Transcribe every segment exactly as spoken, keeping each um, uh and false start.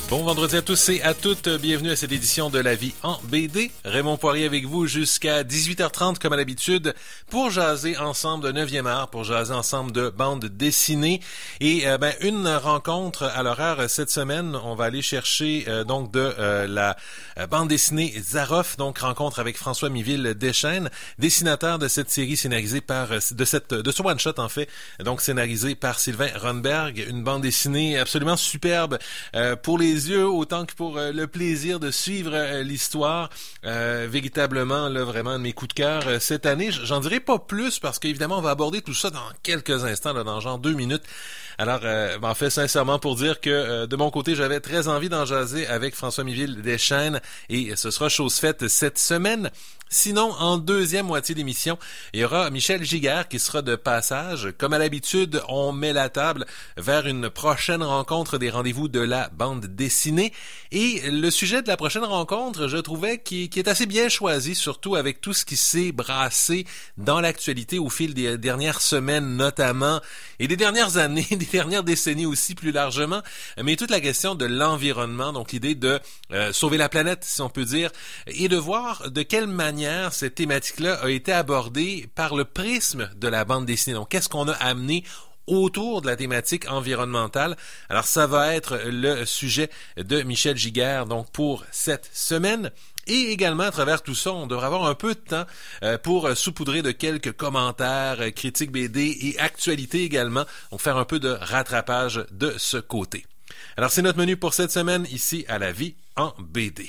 Bon vendredi à tous et à toutes. Bienvenue à cette édition de La Vie en B D. Raymond Poirier avec vous jusqu'à dix-huit heures trente comme à l'habitude pour jaser ensemble de neuvième art, pour jaser ensemble de bande dessinée. Et euh, ben une rencontre à l'horaire cette semaine. On va aller chercher euh, donc de euh, la euh, bande dessinée Zaroff, donc rencontre avec François Miville Deschênes, dessinateur de cette série scénarisée par de cette de ce one shot en fait, donc scénarisé par Sylvain Ronberg, une bande dessinée absolument superbe euh, pour les yeux autant que pour euh, le plaisir de suivre euh, l'histoire. Euh, véritablement, là, vraiment, de mes coups de cœur euh, cette année. J'en dirai pas plus parce qu'évidemment, on va aborder tout ça dans quelques instants, là, dans genre deux minutes. Alors, euh, en fait, sincèrement, pour dire que euh, de mon côté, j'avais très envie d'en jaser avec François Miville Deschênes et ce sera chose faite cette semaine. Sinon, en deuxième moitié d'émission, il y aura Michel Giguère qui sera de passage. Comme à l'habitude, on met la table vers une prochaine rencontre des rendez-vous de la bande dessinée. Et le sujet de la prochaine rencontre, je trouvais qui, qui est assez bien choisi, surtout avec tout ce qui s'est brassé dans l'actualité au fil des dernières semaines notamment, et des dernières années, des dernières décennies aussi plus largement, mais toute la question de l'environnement, donc l'idée de euh, sauver la planète, si on peut dire, et de voir de quelle manière cette thématique-là a été abordée par le prisme de la bande dessinée. Donc, qu'est-ce qu'on a amené autour de la thématique environnementale? Alors, ça va être le sujet de Michel Giguère, donc, pour cette semaine. Et également, à travers tout ça, on devrait avoir un peu de temps euh, pour saupoudrer de quelques commentaires, euh, critiques B D et actualités également. Donc, faire un peu de rattrapage de ce côté. Alors, c'est notre menu pour cette semaine ici à La Vie en B D.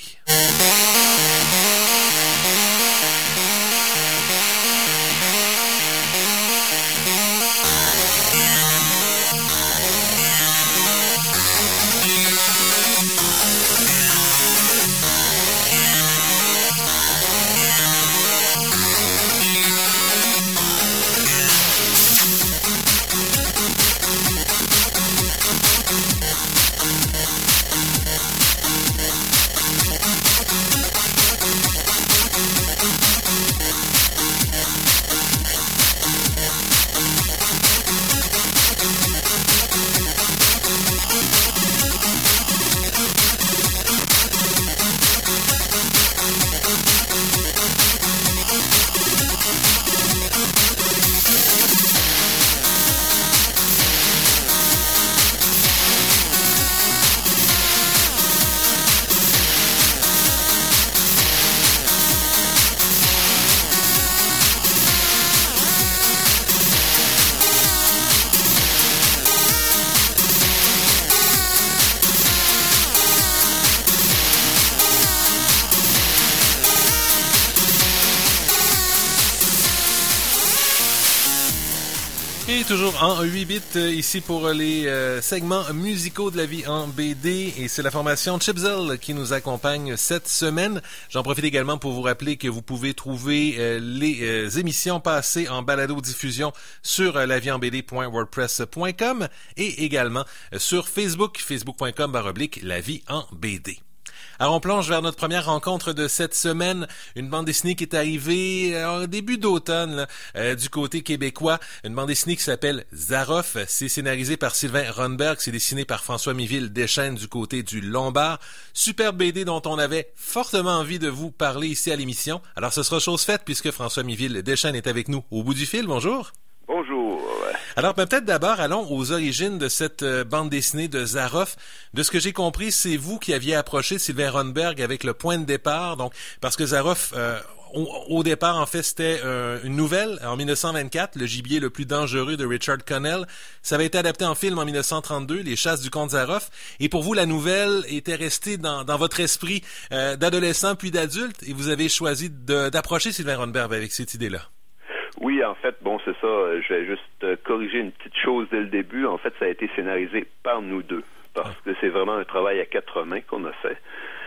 Et toujours en huit bits euh, ici pour les euh, segments musicaux de La Vie en B D, et c'est la formation Chipzel qui nous accompagne cette semaine. J'en profite également pour vous rappeler que vous pouvez trouver euh, les euh, émissions passées en balado-diffusion sur euh, lavieenbd point wordpress point com et également euh, sur Facebook, facebook point com barre oblique La Vie en B D. Alors, on plonge vers notre première rencontre de cette semaine, une bande dessinée qui est arrivée euh, au début d'automne là, euh, du côté québécois, une bande dessinée qui s'appelle Zaroff. C'est scénarisé par Sylvain Ronberg, c'est dessiné par François Miville Deschênes du côté du Lombard. Superbe B D dont on avait fortement envie de vous parler ici à l'émission. Alors, ce sera chose faite puisque François Miville Deschênes est avec nous au bout du fil. Bonjour. Bonjour. Alors, ben, peut-être d'abord, allons aux origines de cette euh, bande dessinée de Zaroff. De ce que j'ai compris, c'est vous qui aviez approché Sylvain Ronberg avec le point de départ. Donc, parce que Zaroff, euh, au, au départ, en fait, c'était euh, une nouvelle en dix-neuf cent vingt-quatre, Le gibier le plus dangereux de Richard Connell. Ça avait été adapté en film en dix-neuf cent trente-deux, Les chasses du comte Zaroff. Et pour vous, la nouvelle était restée dans, dans votre esprit euh, d'adolescent puis d'adulte, et vous avez choisi de, d'approcher Sylvain Ronberg avec cette idée-là. Oui, en fait, bon, c'est ça. Je vais juste euh, corriger une petite chose dès le début. En fait, ça a été scénarisé par nous deux, parce que c'est vraiment un travail à quatre mains qu'on a fait.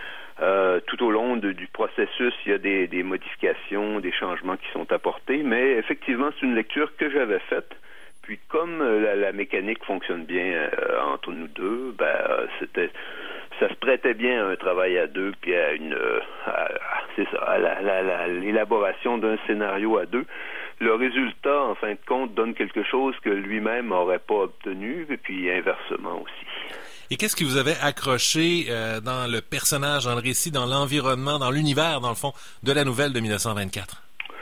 Euh, tout au long de, du processus, il y a des, des modifications, des changements qui sont apportés, mais effectivement, c'est une lecture que j'avais faite. Puis, comme euh, la, la mécanique fonctionne bien euh, entre nous deux, ben, euh, c'était... ça se prêtait bien à un travail à deux, puis à une, euh, à, c'est ça, à la, la, la, l'élaboration d'un scénario à deux. Le résultat, en fin de compte, donne quelque chose que lui-même n'aurait pas obtenu, et puis inversement aussi. Et qu'est-ce qui vous avait accroché euh, dans le personnage, dans le récit, dans l'environnement, dans l'univers, dans le fond, de la nouvelle de dix-neuf cent vingt-quatre?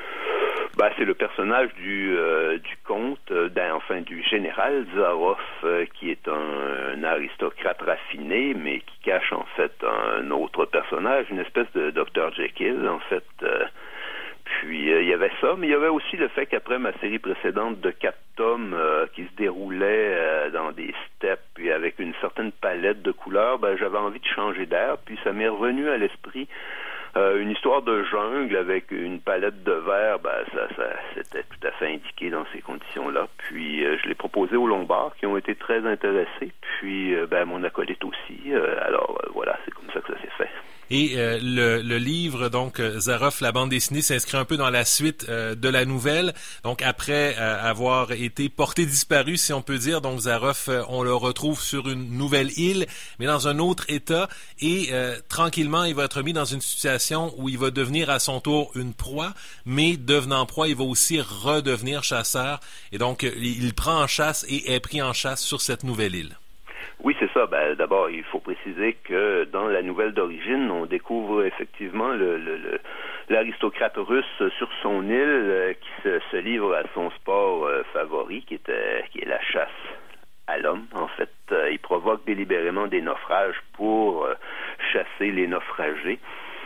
Ben, c'est le personnage du euh, du comte, euh, enfin du général Zaroff, euh, qui est un, un aristocrate raffiné, mais qui cache en fait un autre personnage, une espèce de docteur Jekyll, en fait. Euh, puis euh, il y avait ça, mais il y avait aussi le fait qu'après ma série précédente de quatre tomes euh, qui se déroulait euh, dans des steppes, puis avec une certaine palette de couleurs, ben j'avais envie de changer d'air, puis ça m'est revenu à l'esprit. Euh, une histoire de jungle avec une palette de vert, ben ça, ça c'était tout à fait indiqué dans ces conditions-là. Puis euh, je l'ai proposé aux Lombards qui ont été très intéressés. Puis euh, ben mon acolyte aussi. Euh, alors euh, voilà, c'est comme ça que ça s'est fait. Et euh, le, le livre, donc, Zaroff, la bande dessinée, s'inscrit un peu dans la suite euh, de la nouvelle. Donc, après euh, avoir été porté disparu, si on peut dire, donc Zaroff, euh, on le retrouve sur une nouvelle île, mais dans un autre état. Et euh, tranquillement, il va être mis dans une situation où il va devenir à son tour une proie, mais devenant proie, il va aussi redevenir chasseur. Et donc, il, il prend en chasse et est pris en chasse sur cette nouvelle île. Oui, c'est ça. Ben, d'abord, il faut préciser que dans la nouvelle d'origine, on découvre effectivement le, le, le, l'aristocrate russe sur son île euh, qui se, se livre à son sport euh, favori, qui, était, qui est la chasse à l'homme. En fait, euh, il provoque délibérément des naufrages pour euh, chasser les naufragés.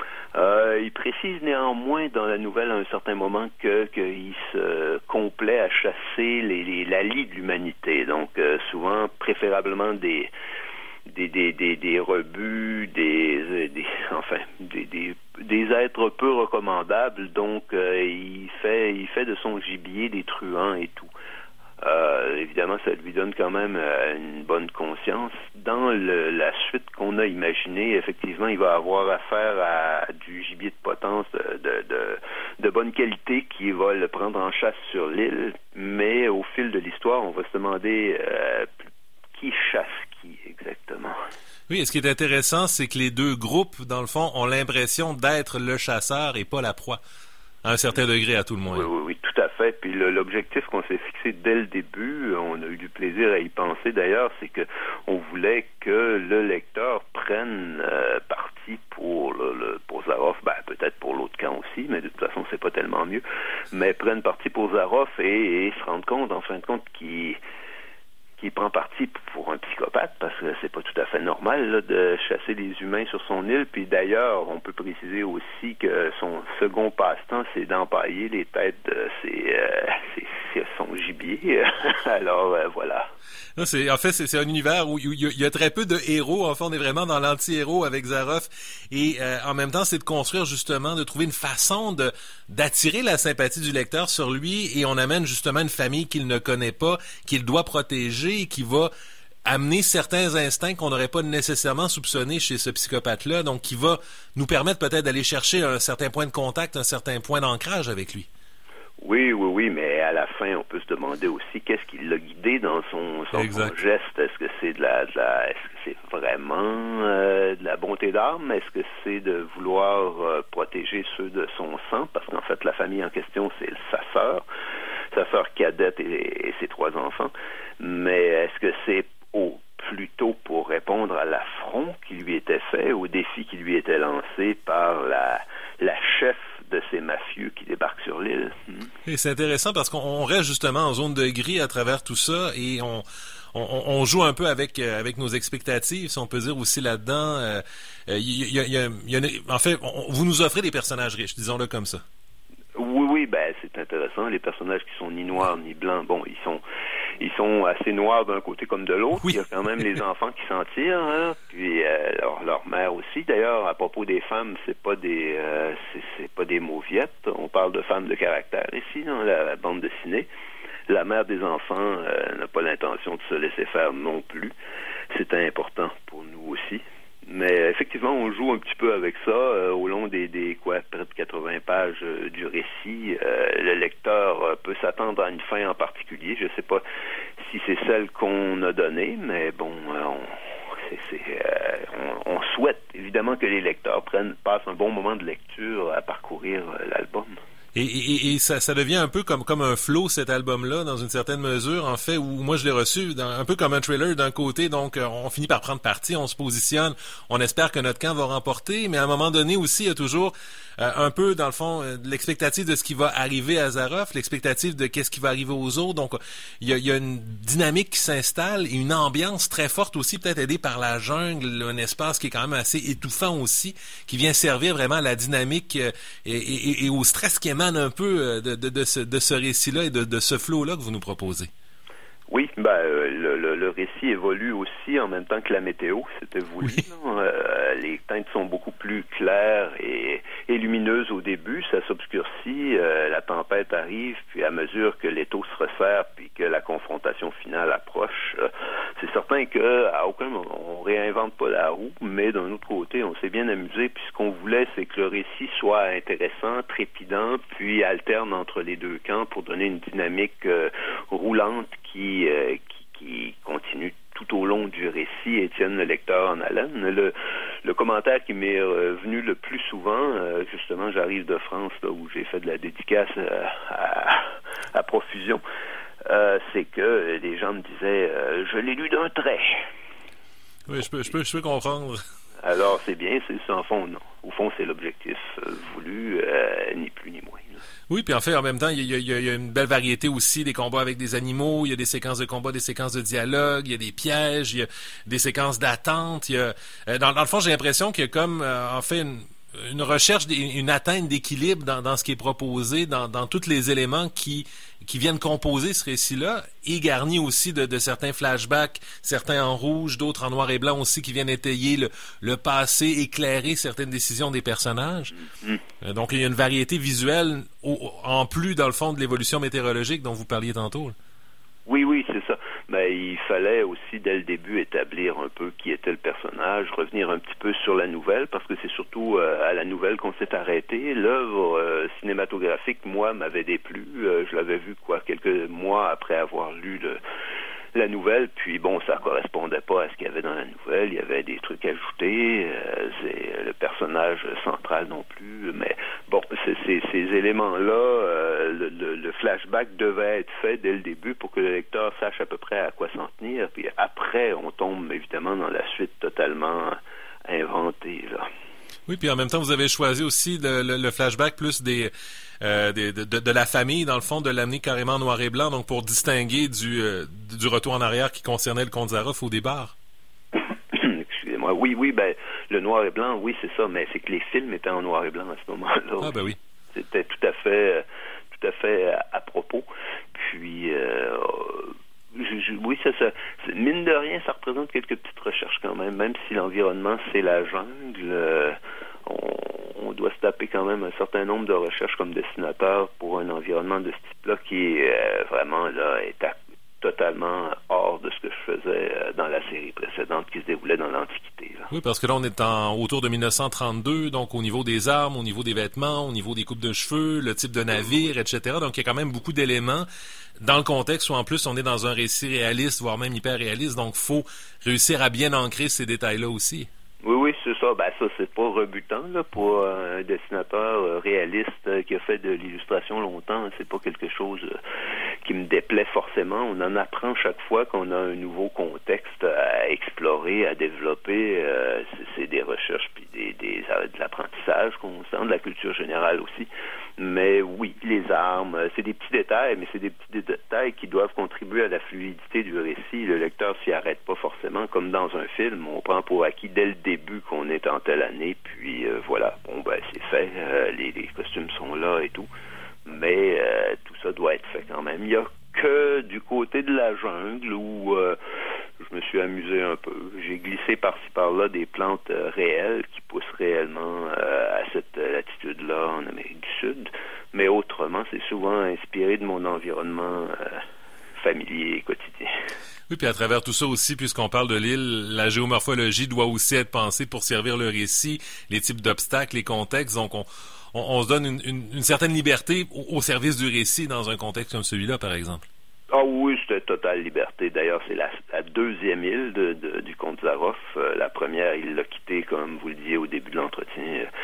Euh, il précise néanmoins dans la nouvelle à un certain moment que qu'il se complaît à chasser les, les la lie de l'humanité, donc euh, souvent préférablement des des des des, des rebuts, des, des enfin des, des des êtres peu recommandables. Donc euh, il fait il fait de son gibier des truands et tout. Euh, évidemment, ça lui donne quand même euh, une bonne conscience. Dans le, la suite qu'on a imaginée, effectivement, il va avoir affaire à du gibier de potence de, de, de, de bonne qualité qui va le prendre en chasse sur l'île. Mais au fil de l'histoire, on va se demander euh, qui chasse qui exactement. Oui, et ce qui est intéressant, c'est que les deux groupes, dans le fond, ont l'impression d'être le chasseur et pas la proie. À un certain degré, à tout le moins. Oui, oui, oui, tout à fait. Puis le, l'objectif qu'on s'est fixé dès le début, on a eu du plaisir à y penser d'ailleurs, c'est que on voulait que le lecteur prenne euh, parti pour le, le pour Zaroff, ben peut-être pour l'autre camp aussi, mais de toute façon c'est pas tellement mieux, mais prenne parti pour Zaroff et, et se rendre compte, en fin de compte, qu'il qui prend parti pour un psychopathe, parce que c'est pas tout à fait normal là, de chasser des humains sur son île. Puis d'ailleurs, on peut préciser aussi que son second passe-temps, c'est d'empailler les têtes de ses, euh, ses, ses, son gibier. Alors, euh, voilà. Non, c'est, en fait, c'est, c'est un univers où il y, y a très peu de héros. En fait, on est vraiment dans l'anti-héros avec Zaroff. Et euh, en même temps, c'est de construire justement, de trouver une façon de d'attirer la sympathie du lecteur sur lui. Et on amène justement une famille qu'il ne connaît pas, qu'il doit protéger et qui va amener certains instincts qu'on n'aurait pas nécessairement soupçonnés chez ce psychopathe-là. Donc, qui va nous permettre peut-être d'aller chercher un certain point de contact, un certain point d'ancrage avec lui. Oui, oui, oui, mais à la fin, on peut se demander aussi qu'est-ce qui l'a guidé dans son, son, son geste. Est-ce que c'est de la, de la, est-ce que c'est vraiment euh, de la bonté d'âme? Est-ce que c'est de vouloir euh, protéger ceux de son sang? Parce qu'en fait, la famille en question, c'est sa sœur, sa sœur cadette et, et ses trois enfants. Mais est-ce que c'est au plutôt pour répondre à l'affront qui lui était fait, au défi qui lui était lancé par la, la chef de ces mafieux qui débarquent sur l'île. Et c'est intéressant parce qu'on reste justement en zone de gris à travers tout ça et on, on, on joue un peu avec avec nos expectatives, si on peut dire aussi là-dedans. Euh, y, y, y a, y a, en fait, on, vous nous offrez des personnages riches, disons-le comme ça. Oui, oui, ben c'est intéressant. Les personnages qui sont ni noirs ni blancs, bon, ils sont ils sont assez noirs d'un côté comme de l'autre. Oui. Il y a quand même les enfants qui s'en tirent, hein? Puis euh, leur, leur mère aussi. D'ailleurs, à propos des femmes, c'est pas des euh, c'est, c'est pas des mauviettes. On parle de femmes de caractère ici dans la, la bande dessinée. La mère des enfants euh, n'a pas l'intention de se laisser faire non plus. C'est important pour nous aussi. Mais effectivement, on joue un petit peu avec ça euh, au long des, des quoi, près de quatre-vingts pages euh, du récit. Euh, le lecteur euh, peut s'attendre à une fin en particulier. Je ne sais pas si c'est celle qu'on a donnée, mais bon, euh, on, c'est, c'est, euh, on, on souhaite évidemment que les lecteurs prennent passent un bon moment de lecture à parcourir euh, l'album. Et, et, et ça, ça devient un peu comme comme un flow, cet album-là, dans une certaine mesure, en fait, où moi je l'ai reçu dans, un peu comme un trailer d'un côté, donc on finit par prendre parti, on se positionne, on espère que notre camp va remporter, mais à un moment donné aussi, il y a toujours euh, un peu, dans le fond, euh, l'expectative de ce qui va arriver à Zaroff, l'expectative de qu'est-ce qui va arriver aux autres, donc il y a, il y a une dynamique qui s'installe et une ambiance très forte aussi, peut-être aidée par la jungle, un espace qui est quand même assez étouffant aussi, qui vient servir vraiment à la dynamique euh, et, et, et au stress qui émane un peu de, de, de, ce, de ce récit-là et de, de ce flow-là que vous nous proposez. Oui, ben euh, le, le, le récit évolue aussi en même temps que la météo, c'était voulu. Oui. Euh, les teintes sont beaucoup plus claires et, et lumineuses au début, ça s'obscurcit, euh, la tempête arrive, puis à mesure que l'étau se resserre, puis que la confrontation finale approche, euh, c'est certain que à aucun moment on réinvente pas la roue, mais d'un autre côté, on s'est bien amusé, puis ce qu'on voulait, c'est que le récit soit intéressant, trépidant, puis alterne entre les deux camps pour donner une dynamique euh, roulante qui Euh, qui, qui continue tout au long du récit et tienne le lecteur en haleine. Le, le commentaire qui m'est euh, venu le plus souvent, euh, justement, j'arrive de France, là, où j'ai fait de la dédicace euh, à, à profusion, euh, c'est que les gens me disaient euh, « Je l'ai lu d'un trait ». Oui, je peux, je peux, je peux comprendre. Alors, c'est bien, c'est ça, en fond, non. Au fond, c'est l'objectif euh, voulu, euh, ni plus ni moins. Là. Oui, puis en fait, en même temps, il y, a, il y a une belle variété aussi des combats avec des animaux, il y a des séquences de combat, des séquences de dialogue, il y a des pièges, il y a des séquences d'attente. Il y a, euh, dans, dans le fond, j'ai l'impression qu'il y a comme, euh, en fait, une, une recherche, une atteinte d'équilibre dans, dans ce qui est proposé, dans, dans tous les éléments qui qui viennent composer ce récit-là, et garni aussi de, de certains flashbacks, certains en rouge, d'autres en noir et blanc aussi, qui viennent étayer le, le passé, éclairer certaines décisions des personnages. Mm. Donc, il y a une variété visuelle, au, en plus, dans le fond, de l'évolution météorologique dont vous parliez tantôt. Là. Oui, oui, c'est ça. Mais il fallait aussi, dès le début, établir un peu qui était le personnage, revenir un petit peu sur la nouvelle, parce que c'est surtout euh, à la nouvelle qu'on s'est arrêté. L'œuvre euh, cinématographique, moi, m'avait déplu. Euh, je l'avais vu, quoi, quelques mois après avoir lu le, la nouvelle, puis bon, ça correspondait pas à ce qu'il y avait dans la nouvelle. Il y avait des trucs ajoutés. Euh, c'est le personnage central non plus. Mais bon, c'est, c'est, ces éléments-là, euh, le, le, le flashback devait être fait dès le début pour que le lecteur sache à peu près à quoi s'en tenir. Puis après, on tombe évidemment dans la suite totalement inventée, là. Oui, puis en même temps, vous avez choisi aussi le, le, le flashback plus des, euh, des de, de, de la famille, dans le fond, de l'amener carrément en noir et blanc, donc pour distinguer du, euh, du retour en arrière qui concernait le comte Zaroff au départ. Excusez-moi. Oui, oui, ben le noir et blanc, oui, c'est ça, mais c'est que les films étaient en noir et blanc à ce moment-là. Ah ben oui. C'était tout à fait, tout à fait à, à propos. Puis, euh, je, je, oui, ça, ça, mine de rien, ça représente quelques petites recherches quand même, même si l'environnement c'est la jungle. Euh, on, on doit se taper quand même un certain nombre de recherches comme dessinateur pour un environnement de ce type-là qui est euh, vraiment là est à, totalement hors de ce que je faisais euh, dans la série précédente qui se déroulait dans l'Antiquité. Là. Oui, parce que là, on est en, autour de dix-neuf cent trente-deux, donc au niveau des armes, au niveau des vêtements, au niveau des coupes de cheveux, le type de navire, et cetera. Donc, il y a quand même beaucoup d'éléments dans le contexte où, en plus, on est dans un récit réaliste, voire même hyper réaliste. Donc, il faut réussir à bien ancrer ces détails-là aussi. Oui, oui, c'est ça. Ben ça, c'est pas rebutant là, pour un dessinateur euh, réaliste euh, qui a fait de l'illustration longtemps. C'est pas quelque chose euh, qui me déplaît forcément. On en apprend chaque fois qu'on a un nouveau contexte à explorer, à développer. Euh, c'est, c'est des recherches puis des, des de l'apprentissage constant, de la culture générale aussi. Mais oui, les armes, c'est des petits détails, mais c'est des petits détails qui doivent contribuer à la fluidité du récit. Le lecteur s'y arrête pas forcément, comme dans un film. On prend pour acquis dès le début qu'on est en telle année, puis euh, voilà, bon ben c'est fait, euh, les, les costumes sont là et tout. Mais euh, tout ça doit être fait quand même. Il y a que du côté de la jungle où euh, je me suis amusé un peu. J'ai glissé par-ci par-là des plantes euh, réelles qui poussent réellement euh, à cette euh, latitude-là en Amérique du Sud. Mais autrement, c'est souvent inspiré de mon environnement euh, familier et quotidien. Oui, puis à travers tout ça aussi, puisqu'on parle de l'île, la géomorphologie doit aussi être pensée pour servir le récit, les types d'obstacles, les contextes. Donc, on, on, on se donne une, une, une certaine liberté au, au service du récit dans un contexte comme celui-là, par exemple. Ah oui, c'était totale liberté. D'ailleurs, c'est la, la deuxième île de, de, du comte Zaroff. Euh, la première, il l'a quittée, comme vous le disiez au début de l'entretien, euh,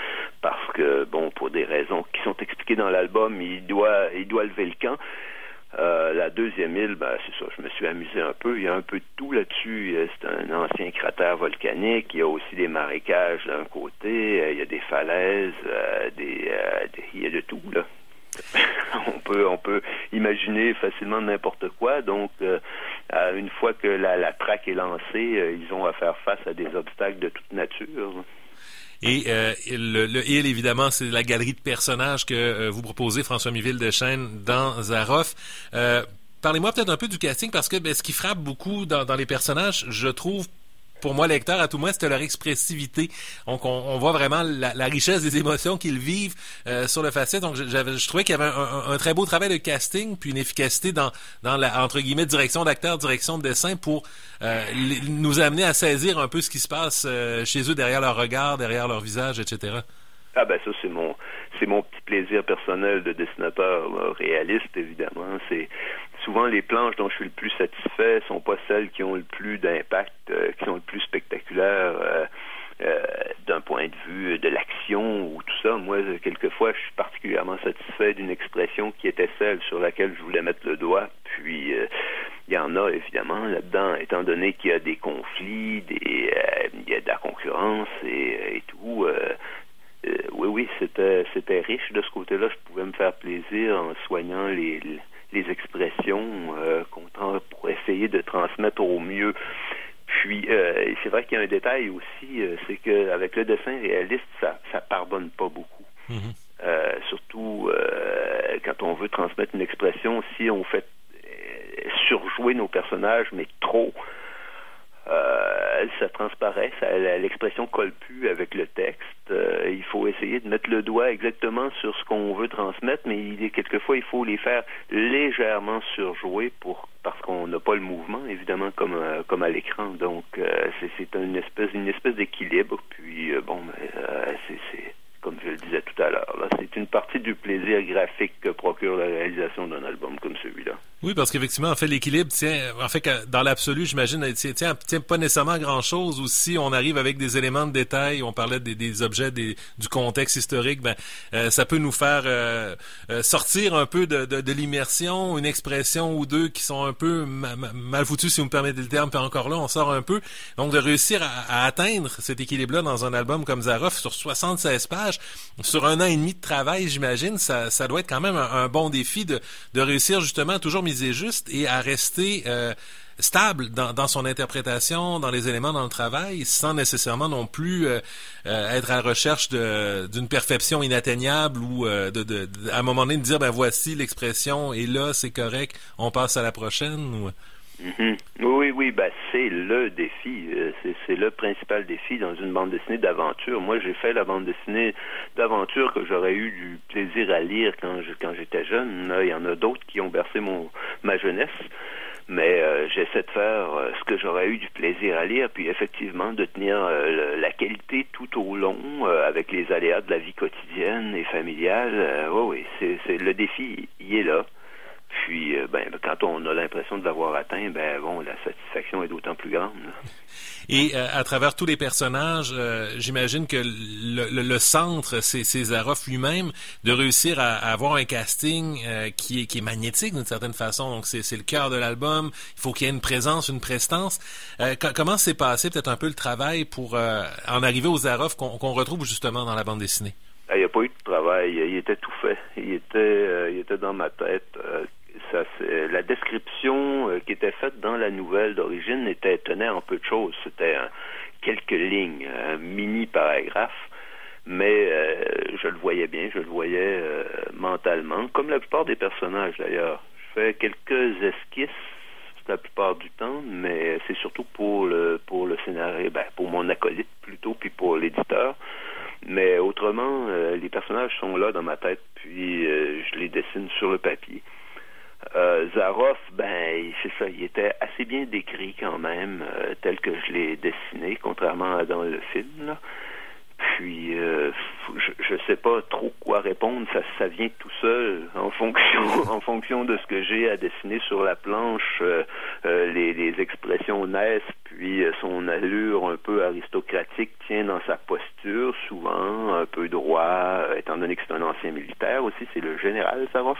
parce que, bon, pour des raisons qui sont expliquées dans l'album, il doit, il doit lever le camp. Euh, la deuxième île, ben, c'est ça, je me suis amusé un peu. Il y a un peu de tout là-dessus. C'est un ancien cratère volcanique. Il y a aussi des marécages d'un côté. Il y a des falaises. Euh, des, euh, des, il y a de tout, là. on peut on peut imaginer facilement n'importe quoi. Donc, euh, une fois que la, la traque est lancée, euh, ils ont à faire face à des obstacles de toute nature. Et euh, le, le Hill, évidemment, c'est la galerie de personnages que euh, vous proposez, François Miville de Chêne, dans Zaroff. Euh, parlez-moi peut-être un peu du casting, parce que ben, ce qui frappe beaucoup dans, dans les personnages, je trouve, pour moi, lecteur, à tout moins, c'était leur expressivité. Donc, on, on voit vraiment la, la richesse des émotions qu'ils vivent euh, sur le facette. Donc, j'avais, je trouvais qu'il y avait un, un, un très beau travail de casting, puis une efficacité dans, dans la, entre guillemets, direction d'acteur, direction de dessin, pour euh, les, nous amener à saisir un peu ce qui se passe euh, chez eux, derrière leur regard, derrière leur visage, et cetera. Ah ben ça, c'est mon c'est mon petit plaisir personnel de dessinateur là, réaliste, évidemment. C'est souvent les planches dont je suis le plus satisfait sont pas celles qui ont le plus d'impact, euh, qui sont le plus spectaculaires euh, euh, d'un point de vue de l'action ou tout ça. Moi, quelquefois, je suis particulièrement satisfait d'une expression qui était celle sur laquelle je voulais mettre le doigt. Puis, euh, il y en a, évidemment, là-dedans, étant donné qu'il y a des conflits, des, euh, il y a de la concurrence et, et tout... Euh, Euh, oui, oui, c'était c'était riche de ce côté-là. Je pouvais me faire plaisir en soignant les, les expressions euh, qu'on tend pour essayer de transmettre au mieux. Puis, euh, c'est vrai qu'il y a un détail aussi, euh, c'est qu'avec le dessin réaliste, ça ça pardonne pas beaucoup. Mm-hmm. Euh, surtout euh, quand on veut transmettre une expression, si on fait euh, surjouer nos personnages, mais trop, Euh, ça transparaît, ça, l'expression colle plus avec le texte. Euh, il faut essayer de mettre le doigt exactement sur ce qu'on veut transmettre, mais il est quelquefois il faut les faire légèrement surjouer pour parce qu'on n'a pas le mouvement, évidemment, comme euh, comme à l'écran. Donc euh, c'est, c'est une espèce une espèce d'équilibre. Puis euh, bon, mais, euh, c'est, c'est comme je le disais tout à l'heure, là, c'est une partie du plaisir graphique que procure la réalisation d'un album comme celui-là. Oui, parce qu'effectivement, en fait, l'équilibre tient, en fait, dans l'absolu, j'imagine, tient, tient, tient pas nécessairement grand-chose. Ou si on arrive avec des éléments de détail, on parlait des, des objets, des, du contexte historique, ben, euh, ça peut nous faire euh, euh, sortir un peu de, de, de l'immersion, une expression ou deux qui sont un peu ma, ma, mal foutues, si vous me permettez le terme, puis encore là, on sort un peu. Donc, de réussir à, à atteindre cet équilibre-là dans un album comme Zaroff sur soixante-seize pages, sur un an et demi de travail, j'imagine, ça, ça doit être quand même un, un bon défi de, de réussir justement à toujours miser juste et à rester euh, stable dans, dans son interprétation, dans les éléments, dans le travail, sans nécessairement non plus euh, euh, être à la recherche de, d'une perfection inatteignable ou euh, de, de, de, à un moment donné de dire, ben voici l'expression et là, c'est correct, on passe à la prochaine ou... Mm-hmm. Oui, oui, ben c'est le défi, c'est, c'est le principal défi dans une bande dessinée d'aventure. Moi, j'ai fait la bande dessinée d'aventure que j'aurais eu du plaisir à lire quand, je, quand j'étais jeune. Là, il y en a d'autres qui ont bercé mon, ma jeunesse, mais euh, j'essaie de faire euh, ce que j'aurais eu du plaisir à lire, puis effectivement de tenir euh, la qualité tout au long euh, avec les aléas de la vie quotidienne et familiale. Euh, oui, oui, c'est, c'est le défi, il est là. Puis, euh, ben, quand on a l'impression de l'avoir atteint, ben bon, la satisfaction est d'autant plus grande. Là. Et euh, à travers tous les personnages, euh, j'imagine que le, le, le centre, c'est, c'est Zaroff lui-même, de réussir à, à avoir un casting euh, qui, est, qui est magnétique d'une certaine façon. Donc, c'est, c'est le cœur de l'album. Il faut qu'il y ait une présence, une prestance. Euh, c- comment s'est passé peut-être un peu le travail pour euh, en arriver au Zaroff qu'on, qu'on retrouve justement dans la bande dessinée? Il n'y a pas eu de travail. Il était tout fait. Il était, euh, il était dans ma tête. Euh, Ça, c'est, la description euh, qui était faite dans la nouvelle d'origine était, tenait en peu de choses. C'était euh, quelques lignes, un mini paragraphe, mais euh, je le voyais bien, je le voyais euh, mentalement, comme la plupart des personnages d'ailleurs. Je fais quelques esquisses la plupart du temps, mais c'est surtout pour le pour le scénario, ben, pour mon acolyte plutôt, puis pour l'éditeur. Mais autrement, euh, les personnages sont là dans ma tête, puis euh, je les dessine sur le papier. Euh, Zaroff, ben, c'est ça, il était assez bien décrit quand même, euh, tel que je l'ai dessiné, contrairement à dans le film, là. puis euh, je ne sais pas trop quoi répondre. Ça, ça vient tout seul en fonction, en fonction de ce que j'ai à dessiner sur la planche. Euh, euh, les, les expressions naissent, puis son allure un peu aristocratique tient dans sa posture, souvent un peu droit, étant donné que c'est un ancien militaire aussi, c'est le général Zaroff.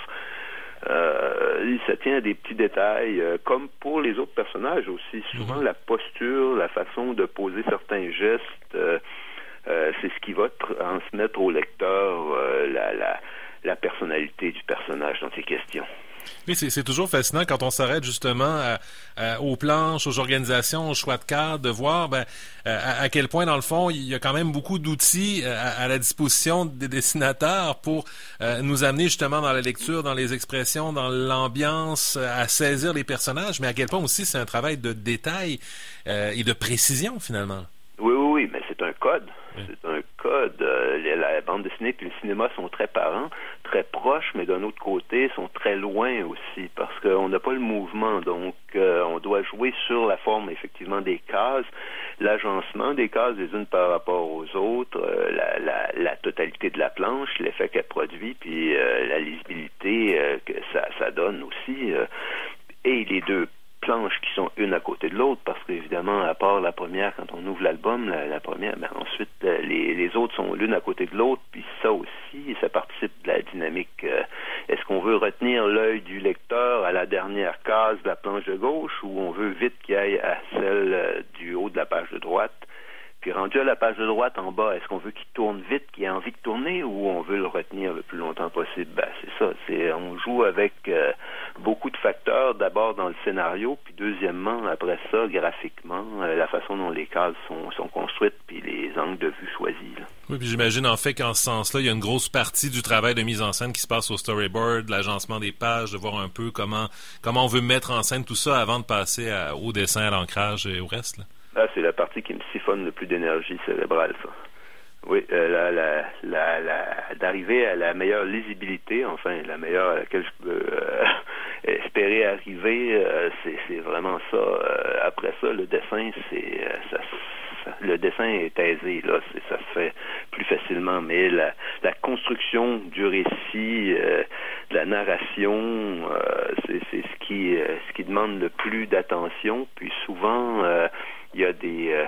Euh, ça tient à des petits détails, euh, comme pour les autres personnages aussi. Souvent, la posture, la façon de poser certains gestes, euh, euh, c'est ce qui va transmettre au lecteur euh, la, la, la personnalité du personnage dans ces questions. Oui, c'est, c'est toujours fascinant quand on s'arrête justement à, à, aux planches, aux organisations, aux choix de cadres, de voir ben, à, à quel point, dans le fond, il y a quand même beaucoup d'outils à, à la disposition des dessinateurs pour euh, nous amener justement dans la lecture, dans les expressions, dans l'ambiance, à saisir les personnages, mais à quel point aussi c'est un travail de détail euh, et de précision, finalement. Oui, oui, oui, mais c'est un code. Oui. C'est un code. Euh, la bande dessinée et le cinéma sont très parents, très proches, mais d'un autre côté, sont très loin aussi, parce qu'on n'a pas le mouvement. Donc, euh, on doit jouer sur la forme, effectivement, des cases, l'agencement des cases les unes par rapport aux autres, euh, la, la, la totalité de la planche, l'effet qu'elle produit, puis euh, la lisibilité euh, que ça, ça donne aussi. Euh, et les deux planches qui sont une à côté de l'autre, parce qu'évidemment, à part la première, quand on ouvre l'album, la, la première, ben ensuite, les, les autres sont l'une à côté de l'autre, puis ça aussi, ça participe de la dynamique. Euh, est-ce qu'on veut retenir l'œil du lecteur à la dernière case de la planche de gauche, ou on veut vite qu'il aille à celle euh, du haut de la page de droite? Puis rendu à la page de droite en bas, est-ce qu'on veut qu'il tourne vite, qu'il ait envie de tourner, ou on veut le retenir le plus longtemps possible? Ben, c'est ça. C'est, on joue avec euh, beaucoup de facteurs, d'abord dans le scénario, puis deuxièmement, après ça, graphiquement, euh, la façon dont les cases sont, sont construites, puis les angles de vue choisis. Là. Oui, puis j'imagine en fait qu'en ce sens-là, il y a une grosse partie du travail de mise en scène qui se passe au storyboard, l'agencement des pages, de voir un peu comment comment on veut mettre en scène tout ça avant de passer à, au dessin, à l'ancrage et au reste, là. Ah, c'est la partie qui me siphonne le plus d'énergie cérébrale, ça. Oui, euh, la, la, la, la, d'arriver à la meilleure lisibilité, enfin, la meilleure à laquelle je peux euh, espérer arriver, euh, c'est, c'est vraiment ça. Euh, après ça, le dessin, c'est euh, ça, ça, le dessin est aisé, là, c'est, ça se fait plus facilement, mais la, la construction du récit, euh, de la narration, euh, c'est, c'est ce qui, euh, ce qui demande le plus d'attention, puis souvent, euh, il y a des euh,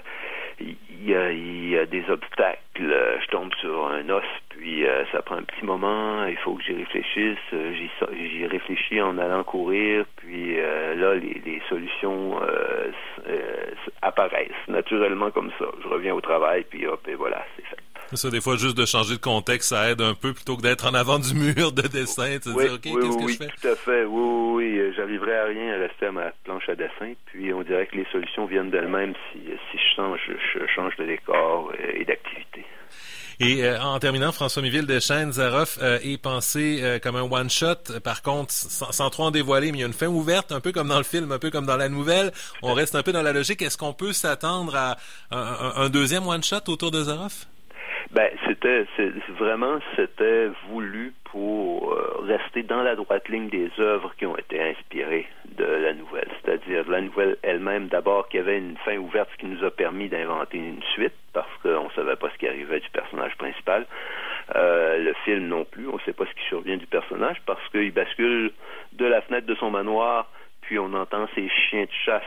il y a, il y a des obstacles. Je tombe sur un os, puis euh, ça prend un petit moment. Il faut que j'y réfléchisse. J'y, j'y réfléchis en allant courir, puis euh, là, les, les solutions euh, euh, apparaissent naturellement comme ça. Je reviens au travail, puis hop, et voilà, c'est fait. C'est ça, des fois, juste de changer de contexte, ça aide un peu plutôt que d'être en avant du mur de dessin, de oui, dire, OK, oui, qu'est-ce oui, que oui, je fais? Tout à fait, oui, oui, oui, j'arriverai à rien à rester à ma planche à dessin, puis on dirait que les solutions viennent d'elles-mêmes si, si je change, je change de décor et d'activité. Et euh, en terminant, François Miville Deschênes, Zaroff euh, est pensé euh, comme un one-shot. Par contre, sans, sans trop en dévoiler, mais il y a une fin ouverte, un peu comme dans le film, un peu comme dans la nouvelle. On reste un peu dans la logique. Est-ce qu'on peut s'attendre à un, un, un deuxième one-shot autour de Zaroff? Ben, c'était c'est, vraiment, c'était voulu pour euh, rester dans la droite ligne des œuvres qui ont été inspirées de la nouvelle. C'est-à-dire la nouvelle elle-même, d'abord, qui avait une fin ouverte, ce qui nous a permis d'inventer une suite, parce qu'on ne savait pas ce qui arrivait du personnage principal. Euh, le film non plus, on ne sait pas ce qui survient du personnage, parce qu'il bascule de la fenêtre de son manoir, puis on entend ces chiens de chasse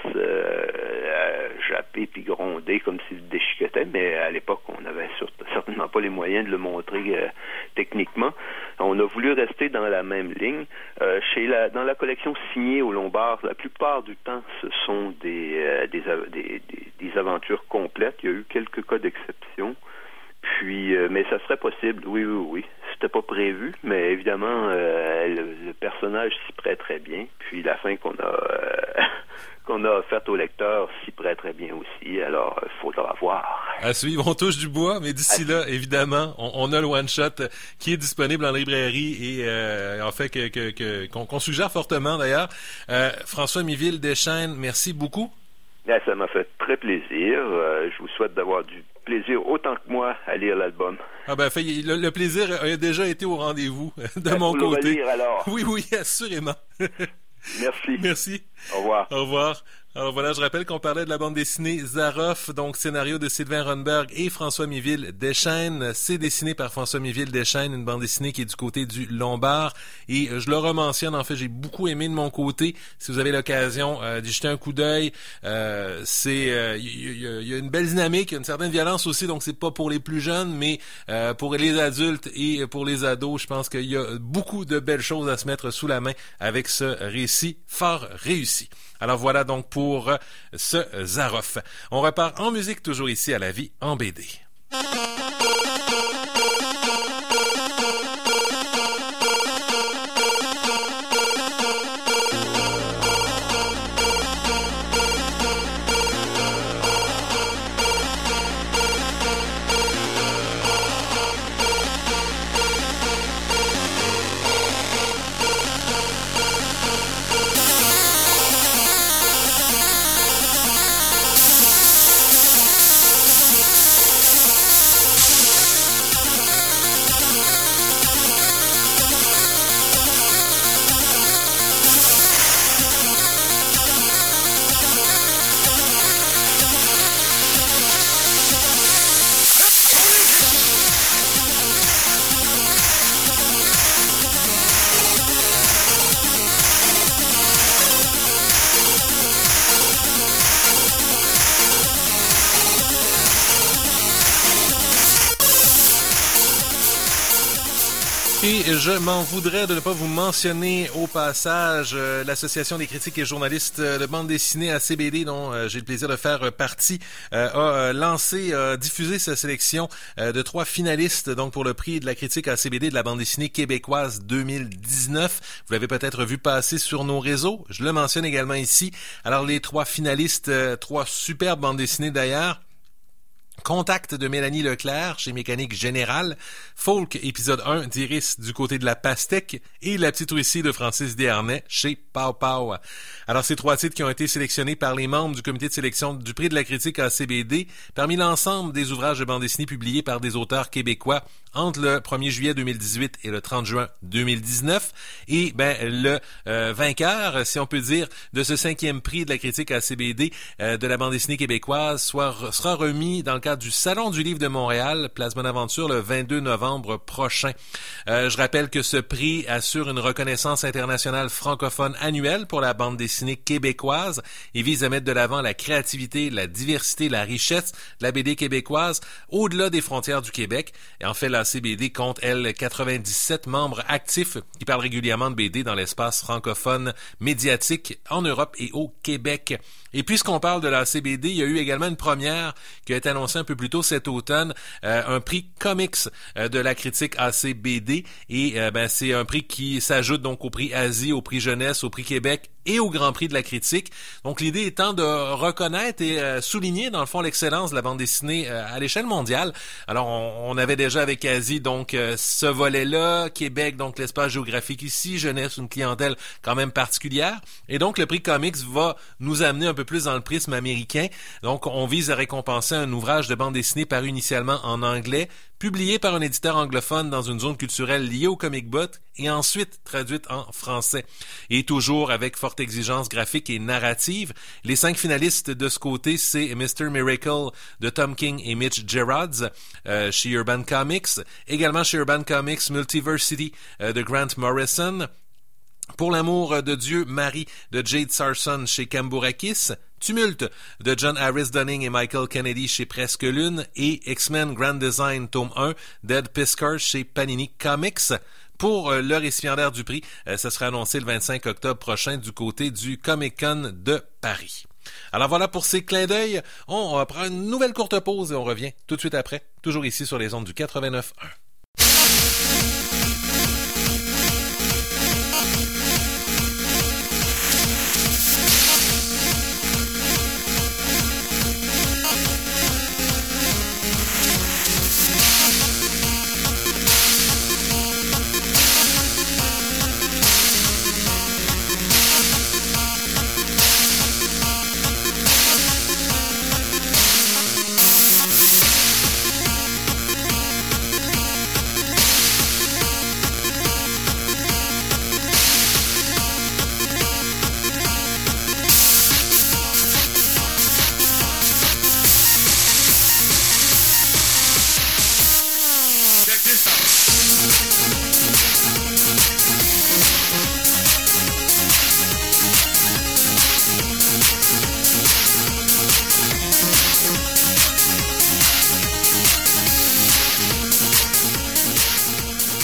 euh, japper puis gronder comme s'ils déchiquetaient, mais à l'époque, on n'avait certainement pas les moyens de le montrer euh, techniquement. On a voulu rester dans la même ligne. Euh, chez la, dans la collection signée au Lombard, la plupart du temps, ce sont des, euh, des, des, des, des aventures complètes. Il y a eu quelques cas d'exception. Puis, euh, mais ça serait possible, oui, oui, oui. C'était pas prévu, mais évidemment, euh, le, le personnage s'y prête très bien. Puis la fin qu'on a euh, qu'on a offerte au lecteur s'y prête très bien aussi. Alors, il faudra voir. À suivre, on touche du bois, mais d'ici là, évidemment, on, on a le one-shot qui est disponible en librairie et euh, en fait que, que, que, qu'on, qu'on suggère fortement d'ailleurs. Euh, François Miville Deschênes, merci beaucoup. Bien, ça m'a fait très plaisir. Euh, je vous souhaite d'avoir du plaisir autant que moi à lire l'album. Ah ben, fait, le, le plaisir a déjà été au rendez-vous de ben, mon faut côté. Le relire, alors. Oui, oui, assurément. Merci. Merci. Au revoir. Au revoir. Alors voilà, je rappelle qu'on parlait de la bande dessinée Zaroff, donc scénario de Sylvain Ronberg et François Miville-Deschênes. C'est dessiné par François Miville-Deschênes, une bande dessinée qui est du côté du Lombard. Et je le rementionne, en fait, j'ai beaucoup aimé de mon côté. Si vous avez l'occasion euh, d'y jeter un coup d'œil, euh, c'est il euh, y, y, y a une belle dynamique, une certaine violence aussi, donc c'est pas pour les plus jeunes, mais euh, pour les adultes et pour les ados, je pense qu'il y a beaucoup de belles choses à se mettre sous la main avec ce récit fort réussi. Alors voilà donc pour ce Zaroff. On repart en musique toujours ici à La Vie en B D. Et je m'en voudrais de ne pas vous mentionner au passage euh, l'Association des critiques et journalistes de bande dessinée A C B D, dont euh, j'ai le plaisir de faire partie, euh, a euh, lancé, a diffusé sa sélection euh, de trois finalistes donc pour le prix de la critique A C B D de la bande dessinée québécoise deux mille dix-neuf. Vous l'avez peut-être vu passer sur nos réseaux. Je le mentionne également ici. Alors les trois finalistes, euh, trois superbes bandes dessinées d'ailleurs. Contact de Mélanie Leclerc chez Mécanique Générale, Folk épisode un d'Iris du côté de la pastèque et La petite Russie de Francis Desharnais chez Pow Pow. Alors ces trois titres qui ont été sélectionnés par les membres du comité de sélection du prix de la critique A C B D parmi l'ensemble des ouvrages de bande dessinée publiés par des auteurs québécois entre le premier juillet deux mille dix-huit et le trente juin deux mille dix-neuf. Et ben le euh, vainqueur, si on peut dire, de ce cinquième prix de la critique A C B D euh, de la bande dessinée québécoise soit, sera remis dans le cadre du Salon du Livre de Montréal, Place Bonaventure, le vingt-deux novembre prochain. Euh, je rappelle que ce prix assure une reconnaissance internationale francophone annuelle pour la bande dessinée québécoise et vise à mettre de l'avant la créativité, la diversité, la richesse de la B D québécoise au-delà des frontières du Québec. Et en fait, la A C B D compte, elle, quatre-vingt-dix-sept membres actifs qui parlent régulièrement de B D dans l'espace francophone médiatique en Europe et au Québec. Et puisqu'on parle de la A C B D, il y a eu également une première qui a été annoncée un peu plus tôt cet automne, euh, un prix comics euh, de la critique A C B D. Et euh, ben c'est un prix qui s'ajoute donc au prix Asie, au prix Jeunesse, au prix Québec et au Grand Prix de la critique. Donc l'idée étant de reconnaître et euh, souligner dans le fond l'excellence de la bande dessinée euh, à l'échelle mondiale. Alors on, on avait déjà avec Asie donc euh, ce volet-là, Québec donc l'espace géographique ici, Jeunesse une clientèle quand même particulière. Et donc le prix comics va nous amener un peu plus dans le prisme américain. Donc on vise à récompenser un ouvrage de bande dessinée paru initialement en anglais, publié par un éditeur anglophone dans une zone culturelle liée au comic book et ensuite traduite en français. Et toujours avec forte exigence graphique et narrative, les cinq finalistes de ce côté, c'est mister Miracle de Tom King et Mitch Gerads euh, chez Urban Comics, également chez Urban Comics Multiversity euh, de Grant Morrison, Pour l'amour de Dieu, Marie de Jade Sarson chez Cambourakis, Tumulte de John Harris Dunning et Michael Kennedy chez Presque Lune et X-Men Grand Design tome un d'Ed Piskor chez Panini Comics. Pour euh, le récipiendaire du prix, euh, ça sera annoncé le vingt-cinq octobre prochain du côté du Comic-Con de Paris. Alors voilà pour ces clins d'œil. On, on va prendre une nouvelle courte pause et on revient tout de suite après, toujours ici sur les ondes du quatre-vingt-neuf un.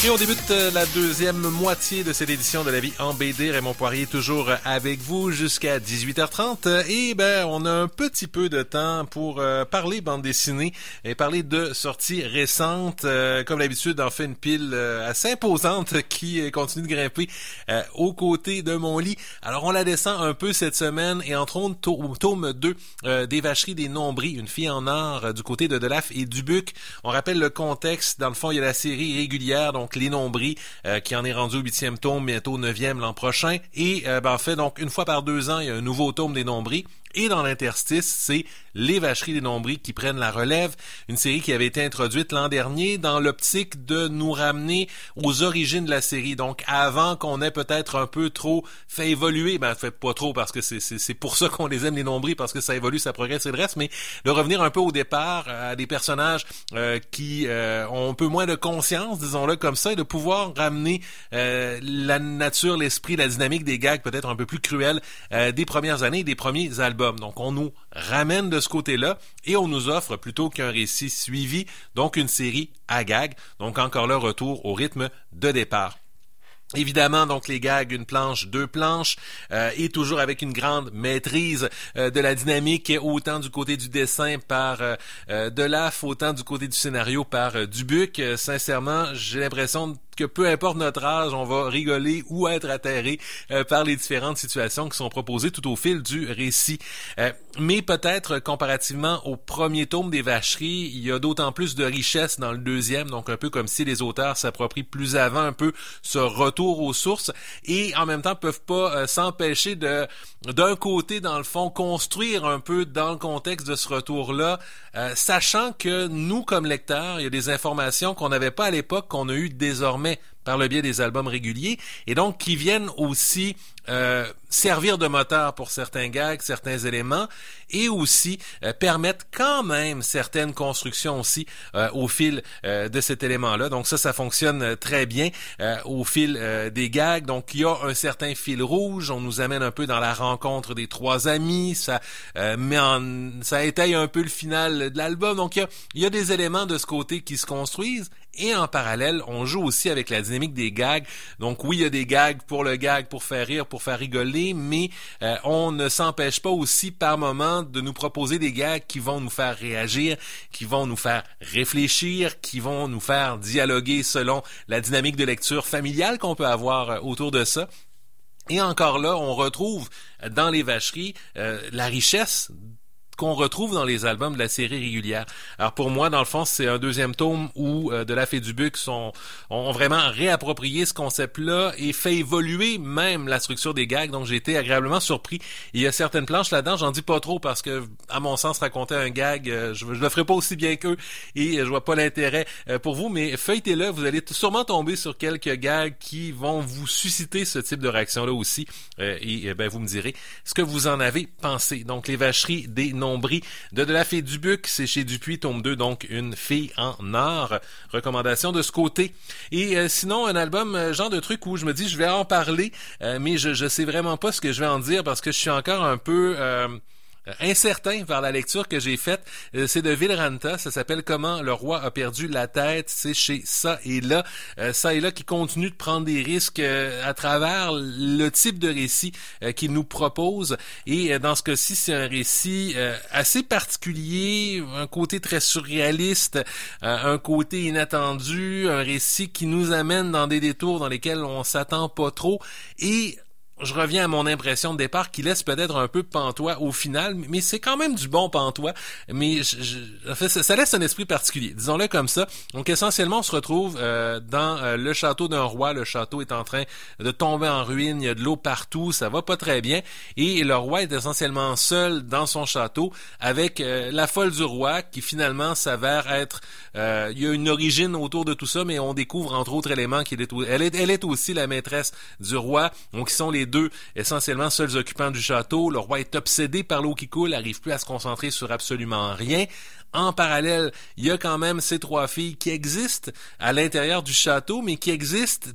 Et on débute la deuxième moitié de cette édition de La Vie en B D. Raymond Poirier toujours avec vous jusqu'à dix-huit heures trente. Et ben, on a un petit peu de temps pour euh, parler bande dessinée et parler de sorties récentes. Euh, comme d'habitude, on fait une pile euh, assez imposante qui euh, continue de grimper euh, aux côtés de mon lit. Alors, on la descend un peu cette semaine et entre autres, to- tome deux euh, des Vacheries des Nombris, une fille en or euh, du côté de Delaf et Dubuc. On rappelle le contexte. Dans le fond, il y a la série régulière, donc Les Nombris, euh, qui en est rendu au huitième tome, bientôt neuvième l'an prochain. Et euh, ben, en fait, donc une fois par deux ans, il y a un nouveau tome des Nombris. Et dans l'interstice, c'est Les Vacheries des Nombris qui prennent la relève, une série qui avait été introduite l'an dernier dans l'optique de nous ramener aux origines de la série. Donc, avant qu'on ait peut-être un peu trop fait évoluer, ben, fait pas trop parce que c'est, c'est, c'est pour ça qu'on les aime, les Nombris, parce que ça évolue, ça progresse et le reste, mais de revenir un peu au départ à des personnages euh, qui euh, ont un peu moins de conscience, disons-le comme ça, et de pouvoir ramener euh, la nature, l'esprit, la dynamique des gags peut-être un peu plus cruels euh, des premières années, des premiers albums. Donc, on nous ramène de ce côté-là et on nous offre, plutôt qu'un récit suivi, donc une série à gags. Donc, encore là, retour au rythme de départ. Évidemment, donc les gags, une planche, deux planches, euh, et toujours avec une grande maîtrise euh, de la dynamique, autant du côté du dessin par euh, euh, Delaf, autant du côté du scénario par euh, Dubuc. Euh, sincèrement, j'ai l'impression que peu importe notre âge, on va rigoler ou être atterré euh, par les différentes situations qui sont proposées tout au fil du récit. Euh, mais peut-être comparativement au premier tome des Vacheries, il y a d'autant plus de richesse dans le deuxième, donc un peu comme si les auteurs s'approprient plus avant un peu ce retour aux sources et en même temps peuvent pas euh, s'empêcher de, d'un côté, dans le fond, construire un peu dans le contexte de ce retour-là, euh, sachant que nous, comme lecteurs, il y a des informations qu'on n'avait pas à l'époque, qu'on a eu désormais par le biais des albums réguliers, et donc qui viennent aussi euh, servir de moteur pour certains gags, certains éléments, et aussi euh, permettre quand même certaines constructions aussi euh, au fil euh, de cet élément-là. Donc ça, ça fonctionne très bien euh, au fil euh, des gags. Donc il y a un certain fil rouge, on nous amène un peu dans la rencontre des trois amis, ça euh, met en, ça étaye un peu le final de l'album. Donc il y a, il y a des éléments de ce côté qui se construisent. Et en parallèle, on joue aussi avec la dynamique des gags. Donc oui, il y a des gags pour le gag, pour faire rire, pour faire rigoler, mais euh, on ne s'empêche pas aussi par moment de nous proposer des gags qui vont nous faire réagir, qui vont nous faire réfléchir, qui vont nous faire dialoguer selon la dynamique de lecture familiale qu'on peut avoir autour de ça. Et encore là, on retrouve dans les Vacheries euh, la richesse qu'on retrouve dans les albums de la série régulière. Alors pour moi, dans le fond, c'est un deuxième tome où euh, Delaf et Dubuc sont, ont vraiment réapproprié ce concept-là et fait évoluer même la structure des gags. Donc j'ai été agréablement surpris. Il y a certaines planches là-dedans, j'en dis pas trop parce que, à mon sens, raconter un gag, euh, je, je le ferai pas aussi bien qu'eux et je vois pas l'intérêt euh, pour vous, mais feuilletez-le, vous allez t- sûrement tomber sur quelques gags qui vont vous susciter ce type de réaction-là aussi. Euh, et euh, ben vous me direz ce que vous en avez pensé. Donc les Vacheries des Nombris de Delaf et Dubuc, c'est chez Dupuis, tome deux, donc une fille en or. Recommandation de ce côté. Et euh, sinon, un album, euh, genre de truc où je me dis, je vais en parler, euh, mais je, je sais vraiment pas ce que je vais en dire parce que je suis encore un peu... Euh, incertain vers la lecture que j'ai faite. Euh, c'est de Villeranta, ça s'appelle Comment le roi a perdu la tête. C'est chez Ça et Là. Euh, Ça et Là qui continue de prendre des risques euh, à travers le type de récit euh, qu'il nous propose. Et euh, dans ce cas-ci, c'est un récit euh, assez particulier, un côté très surréaliste, euh, un côté inattendu, un récit qui nous amène dans des détours dans lesquels on s'attend pas trop. Et je reviens à mon impression de départ qui laisse peut-être un peu pantois au final, mais c'est quand même du bon pantois. Mais je, je, en fait, ça, ça laisse un esprit particulier, disons-le comme ça. Donc essentiellement, on se retrouve euh, dans euh, le château d'un roi. Le château est en train de tomber en ruine, il y a de l'eau partout, ça va pas très bien. Et le roi est essentiellement seul dans son château avec euh, la folle du roi qui finalement s'avère être... Euh, il y a une origine autour de tout ça, mais on découvre entre autres éléments qu'elle est, elle est, elle est aussi la maîtresse du roi. Donc ils sont les deux essentiellement seuls occupants du château. Le roi est obsédé par l'eau qui coule, n'arrive plus à se concentrer sur absolument rien. En parallèle, il y a quand même ces trois filles qui existent à l'intérieur du château, mais qui existent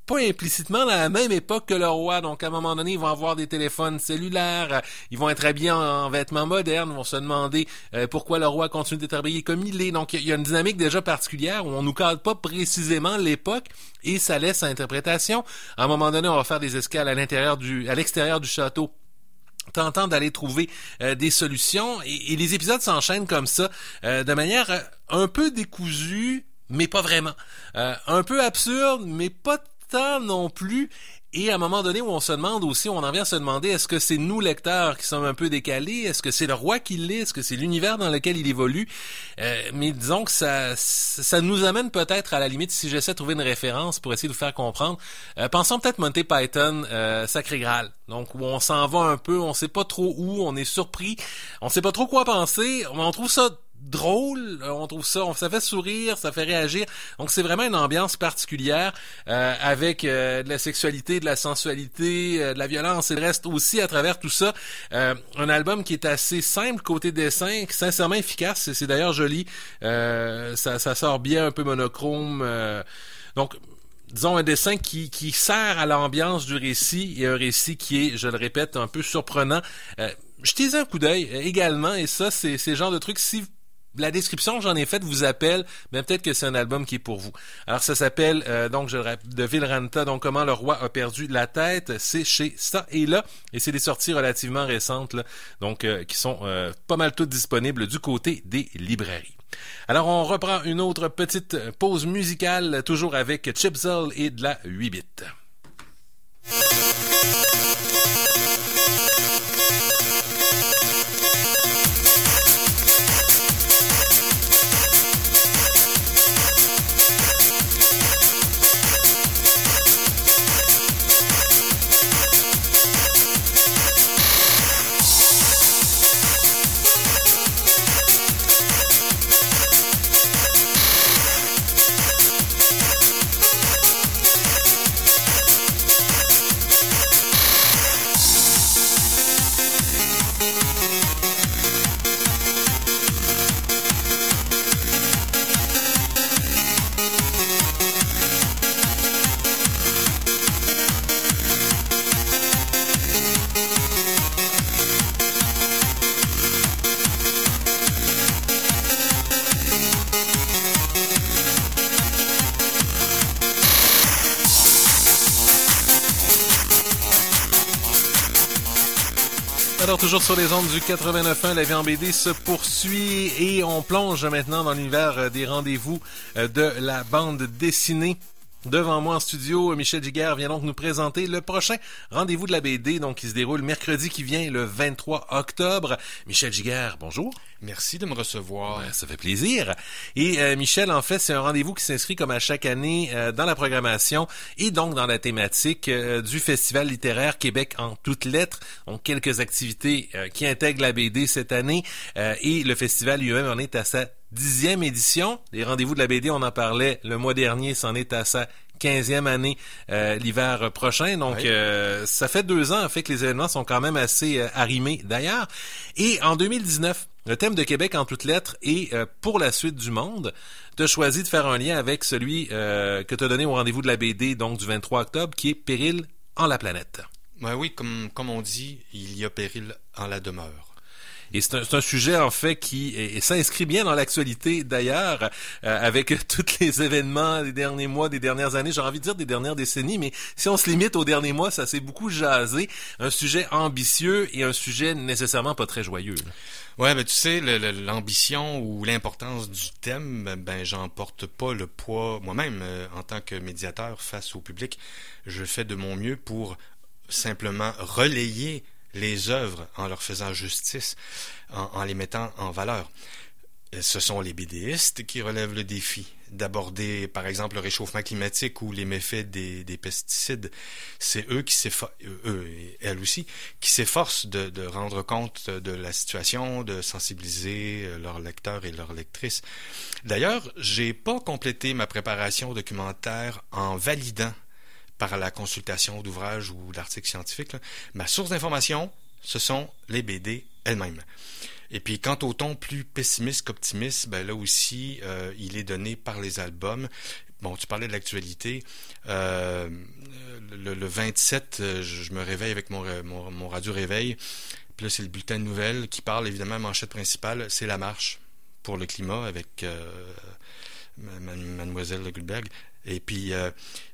pas implicitement dans la même époque que le roi. Donc, à un moment donné, ils vont avoir des téléphones cellulaires, ils vont être habillés en, en vêtements modernes, ils vont se demander euh, pourquoi le roi continue d'être habillé comme il est. Donc, il y a une dynamique déjà particulière où on nous cadre pas précisément l'époque et ça laisse à interprétation. À un moment donné, on va faire des escales à l'intérieur du, à l'extérieur du château, tentant d'aller trouver euh, des solutions. Et, et les épisodes s'enchaînent comme ça, euh, de manière euh, un peu décousue, mais pas vraiment. Euh, un peu absurde, mais pas non plus. Et à un moment donné où on se demande aussi, on en vient à se demander, est-ce que c'est nous lecteurs qui sommes un peu décalés? Est-ce que c'est le roi qui l'est? Est-ce que c'est l'univers dans lequel il évolue? Euh, mais disons que ça, ça nous amène peut-être à la limite, si j'essaie de trouver une référence pour essayer de vous faire comprendre, euh, pensons peut-être Monty Python, euh, Sacré Graal. Donc où on s'en va un peu, on sait pas trop où, on est surpris, on sait pas trop quoi penser, on trouve ça drôle, on trouve ça, on, ça fait sourire, ça fait réagir. Donc c'est vraiment une ambiance particulière euh, avec euh, de la sexualité, de la sensualité, euh, de la violence et le reste aussi à travers tout ça. Euh, un album qui est assez simple côté dessin, sincèrement efficace. C'est, c'est d'ailleurs joli. Euh, ça, ça sort bien, un peu monochrome. Euh, donc disons un dessin qui, qui sert à l'ambiance du récit et un récit qui est, je le répète, un peu surprenant. Euh, jetez un coup d'œil euh, également et ça c'est, c'est le genre de truc si la description que j'en ai faite vous appelle, mais peut-être que c'est un album qui est pour vous. Alors ça s'appelle euh, donc je le rappelle, de Vilranta, donc Comment le roi a perdu la tête, c'est chez Ça et Là, et c'est des sorties relativement récentes là, donc euh, qui sont euh, pas mal toutes disponibles du côté des librairies. Alors on reprend une autre petite pause musicale, toujours avec Chipzel et de la huit bits. Alors, toujours sur les ondes du quatre-vingt-neuf point un, la vie en B D se poursuit et on plonge maintenant dans l'univers des rendez-vous de la bande dessinée. Devant moi en studio, Michel Giguère vient donc nous présenter le prochain rendez-vous de la B D, donc qui se déroule mercredi qui vient, le vingt-trois octobre. Michel Giguère, bonjour. Merci de me recevoir. Ouais, ça fait plaisir. Et euh, Michel, en fait, c'est un rendez-vous qui s'inscrit comme à chaque année euh, dans la programmation et donc dans la thématique euh, du Festival littéraire Québec en toutes lettres. Donc, quelques activités euh, qui intègrent la B D cette année euh, et le festival lui-même en est à sa dixième édition. Les rendez-vous de la B D, on en parlait le mois dernier, c'en est à sa quinzième année euh, l'hiver prochain. Donc, oui. euh, ça fait deux ans en fait que les événements sont quand même assez euh, arrimés d'ailleurs. Et en deux mille dix-neuf, le thème de Québec en toutes lettres est euh, pour la suite du monde. Tu as choisi de faire un lien avec celui euh, que tu as donné au rendez-vous de la B D, donc du vingt-trois octobre, qui est Péril en la planète. Ben oui, comme, comme on dit, il y a péril en la demeure. Et c'est un, c'est un sujet, en fait, qui et, et s'inscrit bien dans l'actualité, d'ailleurs, euh, avec tous les événements des derniers mois, des dernières années, j'ai envie de dire des dernières décennies, mais si on se limite aux derniers mois, ça s'est beaucoup jasé. Un sujet ambitieux et un sujet nécessairement pas très joyeux. Là. Ouais, ben tu sais, le, le, l'ambition ou l'importance du thème, ben j'en porte pas le poids moi-même euh, en tant que médiateur face au public. Je fais de mon mieux pour simplement relayer les œuvres en leur faisant justice, en, en les mettant en valeur. Ce sont les BDistes qui relèvent le défi d'aborder, par exemple, le réchauffement climatique ou les méfaits des, des pesticides. C'est eux qui s'efforcent, eux et elles aussi, qui s'efforcent de, de rendre compte de la situation, de sensibiliser leurs lecteurs et leurs lectrices. D'ailleurs, j'ai pas complété ma préparation documentaire en validant par la consultation d'ouvrages ou d'articles scientifiques. Là. Ma source d'information, ce sont les B D elles-mêmes. Et puis, quant au ton plus pessimiste qu'optimiste, ben là aussi, euh, il est donné par les albums. bon, tu parlais de l'actualité. Euh, le, le vingt-sept, je, je me réveille avec mon, mon, mon radio-réveil. Puis là, c'est le bulletin de nouvelles qui parle, évidemment, manchette principale, c'est la marche pour le climat avec euh, Mademoiselle Goldberg. Et puis euh,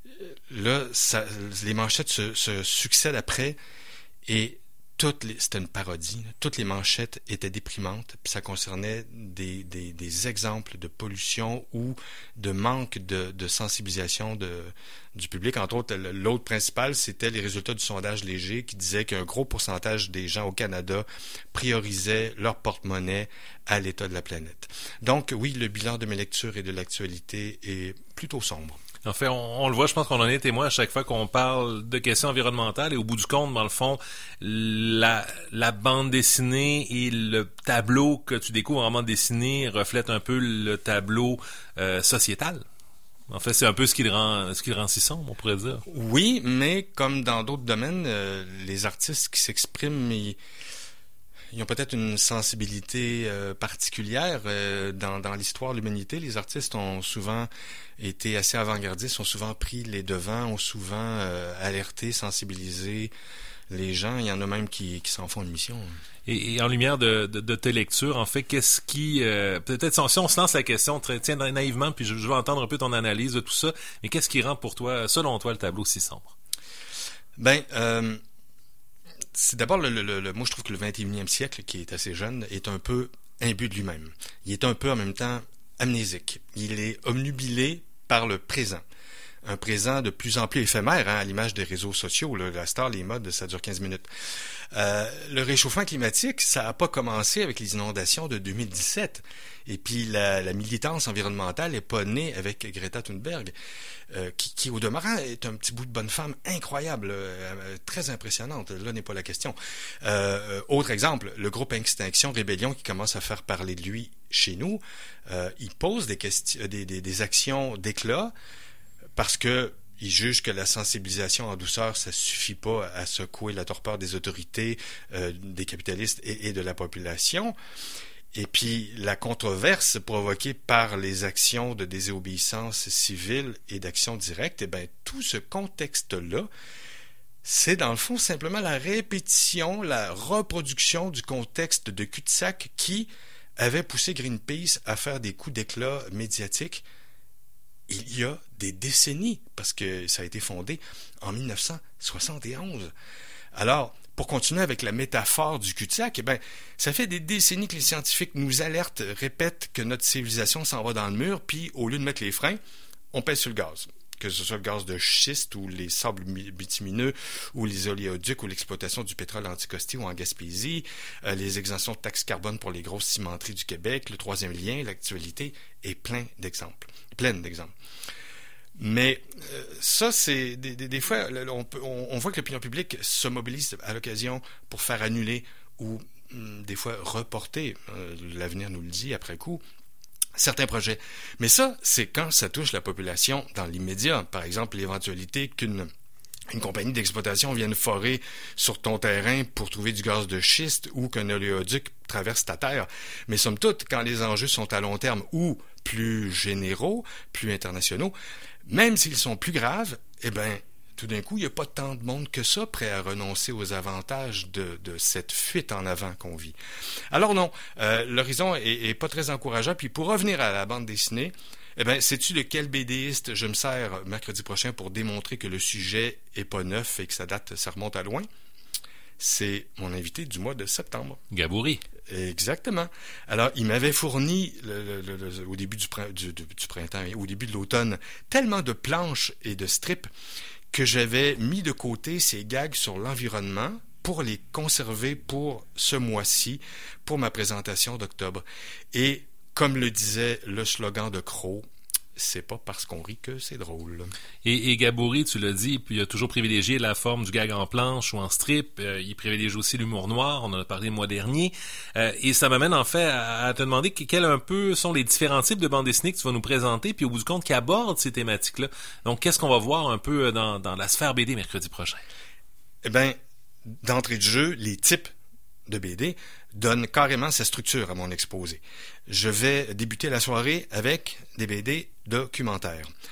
là, ça, les manchettes se, se succèdent après et toutes les, c'était une parodie. Toutes les manchettes étaient déprimantes, puis ça concernait des, des, des exemples de pollution ou de manque de, de sensibilisation de, du public. Entre autres, l'autre principal, c'était les résultats du sondage Léger qui disait qu'un gros pourcentage des gens au Canada priorisaient leur porte-monnaie à l'état de la planète. Donc, oui, le bilan de mes lectures et de l'actualité est plutôt sombre. En fait, on, on le voit, je pense qu'on en est témoin à chaque fois qu'on parle de questions environnementales et au bout du compte, dans le fond, la, la bande dessinée et le tableau que tu découvres en bande dessinée reflètent un peu le tableau euh, sociétal. En fait, c'est un peu ce qui le rend, ce qui le rend si sombre, on pourrait dire. Oui, mais comme dans d'autres domaines, euh, les artistes qui s'expriment, ils, ils ont peut-être une sensibilité euh, particulière. Euh, dans, dans l'histoire de l'humanité, les artistes ont souvent été assez avant-gardistes, ont souvent pris les devants, ont souvent euh, alerté, sensibilisé les gens. Il y en a même qui, qui s'en font une mission. Et, et en lumière de, de, de tes lectures, en fait, qu'est-ce qui... Euh, peut-être si on, si on se lance la question, très, tiens, naïvement, puis je, je veux entendre un peu ton analyse de tout ça, mais qu'est-ce qui rend pour toi, selon toi, le tableau si sombre? Ben, euh, c'est d'abord, le, le, le, moi je trouve que le vingt et unième siècle, qui est assez jeune, est un peu imbu de lui-même. Il est un peu en même temps amnésique. Il est omnubilé par le présent. Un présent de plus en plus éphémère, hein, à l'image des réseaux sociaux. Là, la star, les modes, ça dure quinze minutes. Euh, le réchauffement climatique, ça n'a pas commencé avec les inondations de deux mille dix-sept. Et puis la, la militance environnementale n'est pas née avec Greta Thunberg, euh, qui, qui, au demeurant, est un petit bout de bonne femme incroyable, euh, très impressionnante. Là n'est pas la question. Euh, autre exemple, le groupe Extinction Rébellion qui commence à faire parler de lui chez nous, euh, il pose des, questions, des, des, des actions d'éclat parce que il juge que la sensibilisation en douceur, ça suffit pas à secouer la torpeur des autorités, euh, des capitalistes et, et de la population. Et puis, la controverse provoquée par les actions de désobéissance civile et d'action directe, eh bien, tout ce contexte-là, c'est dans le fond simplement la répétition, la reproduction du contexte de cul-de-sac qui avait poussé Greenpeace à faire des coups d'éclat médiatiques il y a des décennies, parce que ça a été fondé en mille neuf cent soixante et onze. Alors, pour continuer avec la métaphore du cul-de-sac, eh bien, ça fait des décennies que les scientifiques nous alertent, répètent que notre civilisation s'en va dans le mur, puis au lieu de mettre les freins, on pèse sur le gaz. Que ce soit le gaz de schiste ou les sables bitumineux ou les oléoducs ou l'exploitation du pétrole anticosti ou en Gaspésie, euh, les exemptions de taxes carbone pour les grosses cimenteries du Québec, le troisième lien, l'actualité, et plein d'exemples. Plein d'exemples. Mais euh, ça, c'est des, des, des fois, on, peut, on, on voit que l'opinion publique se mobilise à l'occasion pour faire annuler ou hum, des fois reporter, euh, l'avenir nous le dit après coup, certains projets. Mais ça, c'est quand ça touche la population dans l'immédiat. Par exemple, l'éventualité qu'une une compagnie d'exploitation vienne forer sur ton terrain pour trouver du gaz de schiste ou qu'un oléoduc traverse ta terre. Mais somme toute, quand les enjeux sont à long terme ou plus généraux, plus internationaux, même s'ils sont plus graves, eh bien, tout d'un coup, il n'y a pas tant de monde que ça prêt à renoncer aux avantages de, de cette fuite en avant qu'on vit. Alors non, euh, l'horizon est, est pas très encourageant. Puis pour revenir à la bande dessinée, eh bien, sais-tu de quel BDiste je me sers mercredi prochain pour démontrer que le sujet est pas neuf et que ça date, ça remonte à loin? C'est mon invité du mois de septembre. Gaboury. Exactement. Alors, il m'avait fourni, le, le, le, au début du, du, du, du printemps, au début de l'automne, tellement de planches et de strips que j'avais mis de côté ces gags sur l'environnement pour les conserver pour ce mois-ci, pour ma présentation d'octobre. Et comme le disait le slogan de Crow, c'est pas parce qu'on rit que c'est drôle. Et, et Gaboury, tu l'as dit, puis il a toujours privilégié la forme du gag en planche ou en strip. Euh, il privilégie aussi l'humour noir, on en a parlé le mois dernier. Euh, et ça m'amène en fait à, à te demander quels un peu sont les différents types de bandes dessinées que tu vas nous présenter, puis au bout du compte qui abordent ces thématiques-là. Donc, qu'est-ce qu'on va voir un peu dans, dans la sphère B D mercredi prochain? Eh bien, d'entrée de jeu, les types de B D donne carrément sa structure à mon exposé. Je vais débuter la soirée avec des B D documentaires.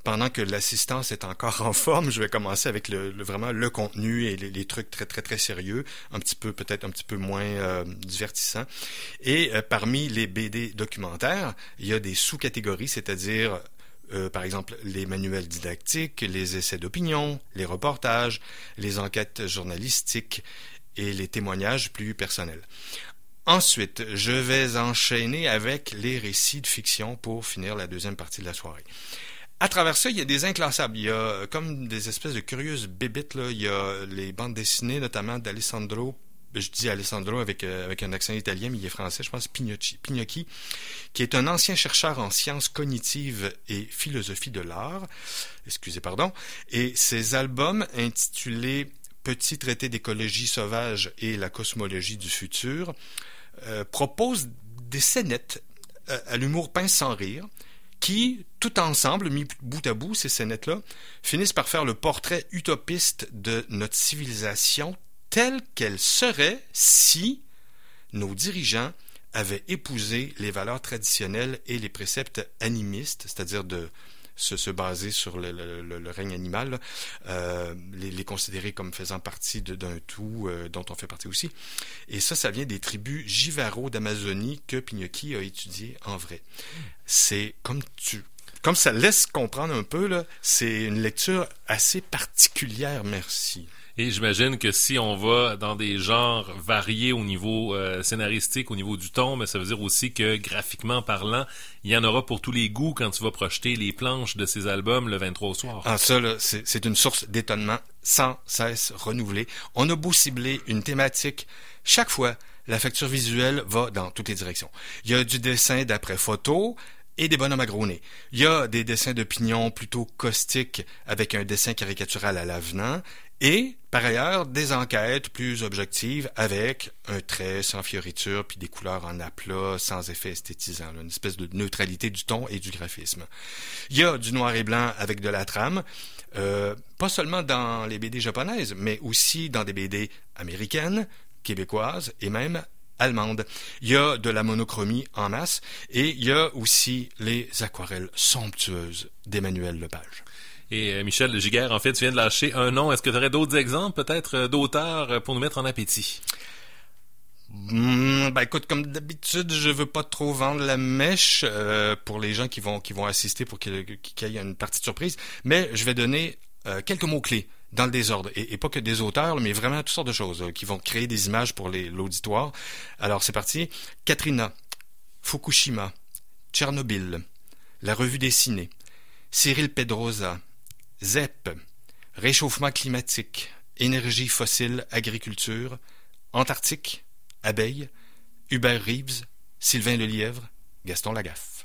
pendant que l'assistance est encore en forme, je vais commencer avec le, le vraiment le contenu et les, les trucs très très très sérieux, un petit peu peut-être un petit peu moins euh, divertissants. Et euh, parmi les B D documentaires, il y a des sous-catégories, c'est-à-dire euh, par exemple les manuels didactiques, les essais d'opinion, les reportages, les enquêtes journalistiques et les témoignages plus personnels. Ensuite, je vais enchaîner avec les récits de fiction pour finir la deuxième partie de la soirée. À travers ça, il y a des inclassables. Il y a comme des espèces de curieuses bébites, là. Il y a les bandes dessinées, notamment d'Alessandro, je dis Alessandro avec, euh, avec un accent italien, mais il est français, je pense, Pignocchi, Pignocchi, qui est un ancien chercheur en sciences cognitives et philosophie de l'art. Excusez, pardon. Et ses albums intitulés Petit traité d'écologie sauvage et la cosmologie du futur euh, proposent des scénettes euh, à l'humour pince sans rire, qui, tout ensemble, mis bout à bout, ces scénettes-là, finissent par faire le portrait utopiste de notre civilisation telle qu'elle serait si nos dirigeants avaient épousé les valeurs traditionnelles et les préceptes animistes, c'est-à-dire de se, se baser sur le, le, le règne animal, là, euh, les, les considérer comme faisant partie de, d'un tout euh, dont on fait partie aussi. Et ça, ça vient des tribus Jivaro d'Amazonie que Pignocchi a étudié en vrai. C'est comme tu... Comme ça laisse comprendre un peu, là, c'est une lecture assez particulière, merci. Et j'imagine que si on va dans des genres variés au niveau euh, scénaristique, au niveau du ton, mais ça veut dire aussi que graphiquement parlant, il y en aura pour tous les goûts quand tu vas projeter les planches de ces albums le vingt-trois au soir. Ah, ça, là, c'est, c'est une source d'étonnement sans cesse renouvelée. On a beau cibler une thématique, chaque fois, la facture visuelle va dans toutes les directions. Il y a du dessin d'après photo et des bonhommes à gros nez. Il y a des dessins d'opinion plutôt caustiques avec un dessin caricatural à l'avenant et, par ailleurs, des enquêtes plus objectives avec un trait sans fioriture puis des couleurs en aplat sans effet esthétisant, là, une espèce de neutralité du ton et du graphisme. Il y a du noir et blanc avec de la trame, euh, pas seulement dans les B D japonaises, mais aussi dans des B D américaines, québécoises et même allemande. Il y a de la monochromie en masse et il y a aussi les aquarelles somptueuses d'Emmanuel Lepage. Et euh, Michel Giguère, en fait, tu viens de lâcher un nom. Est-ce que tu aurais d'autres exemples, peut-être, euh, d'auteurs euh, pour nous mettre en appétit? Mmh, ben écoute, comme d'habitude, je veux pas trop vendre la mèche euh, pour les gens qui vont qui vont assister pour qu'il, qu'il y ait une partie de surprise, mais je vais donner euh, quelques mots-clés dans le désordre, et, et pas que des auteurs, mais vraiment toutes sortes de choses euh, qui vont créer des images pour les, l'auditoire. Alors c'est parti. Katrina, Fukushima, Tchernobyl, La Revue dessinée, Cyril Pedrosa, Z E P, Réchauffement climatique, Énergie fossile, agriculture, Antarctique, Abeilles, Hubert Reeves, Sylvain Lelièvre, Gaston Lagaffe.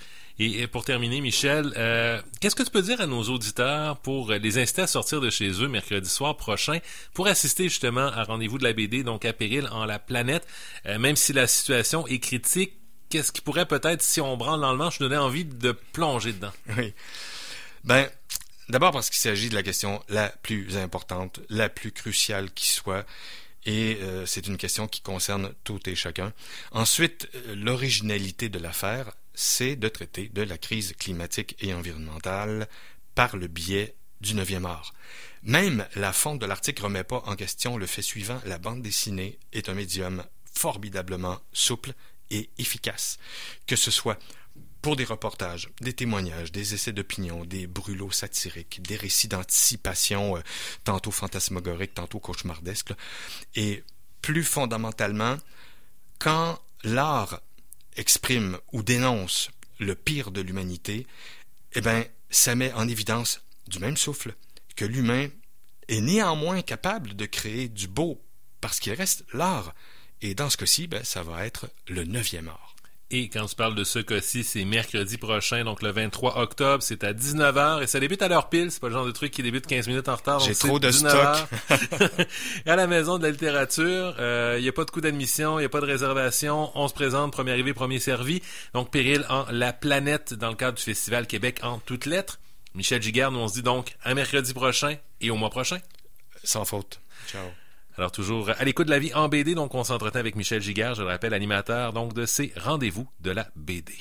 Et pour terminer, Michel, euh, qu'est-ce que tu peux dire à nos auditeurs pour les inciter à sortir de chez eux mercredi soir prochain pour assister justement à Rendez-vous de la B D, donc à Péril en la planète, euh, même si la situation est critique, qu'est-ce qui pourrait peut-être, si on branle dans le manche, donner envie de plonger dedans? Oui. Ben, d'abord parce qu'il s'agit de la question la plus importante, la plus cruciale qui soit, et euh, c'est une question qui concerne tout et chacun. Ensuite, l'originalité de l'affaire, c'est de traiter de la crise climatique et environnementale par le biais du neuvième art. Même la fonte de l'article ne remet pas en question le fait suivant, la bande dessinée est un médium formidablement souple et efficace, que ce soit pour des reportages, des témoignages, des essais d'opinion, des brûlots satiriques, des récits d'anticipation, euh, tantôt fantasmagoriques, tantôt cauchemardesques, là. Et plus fondamentalement, quand l'art exprime ou dénonce le pire de l'humanité, eh bien, ça met en évidence du même souffle que l'humain est néanmoins capable de créer du beau parce qu'il reste l'art. Et dans ce cas-ci, ben, ça va être le neuvième art. Et quand tu parles de ce cas-ci, c'est mercredi prochain, donc le vingt-trois octobre, c'est à dix-neuf heures et ça débute à l'heure pile. C'est pas le genre de truc qui débute quinze minutes en retard. J'ai donc trop de stock. stock. À la Maison de la littérature, il euh, n'y a pas de coût d'admission, il n'y a pas de réservation. On se présente, premier arrivé, premier servi. Donc Péril en la planète dans le cadre du Festival Québec en toutes lettres. Michel Giguère, nous on se dit donc à mercredi prochain et au mois prochain. Sans faute. Ciao. Alors toujours à l'écoute de la vie en B D, donc on s'entretient avec Michel Giguère, je le rappelle, animateur donc de ces rendez-vous de la B D.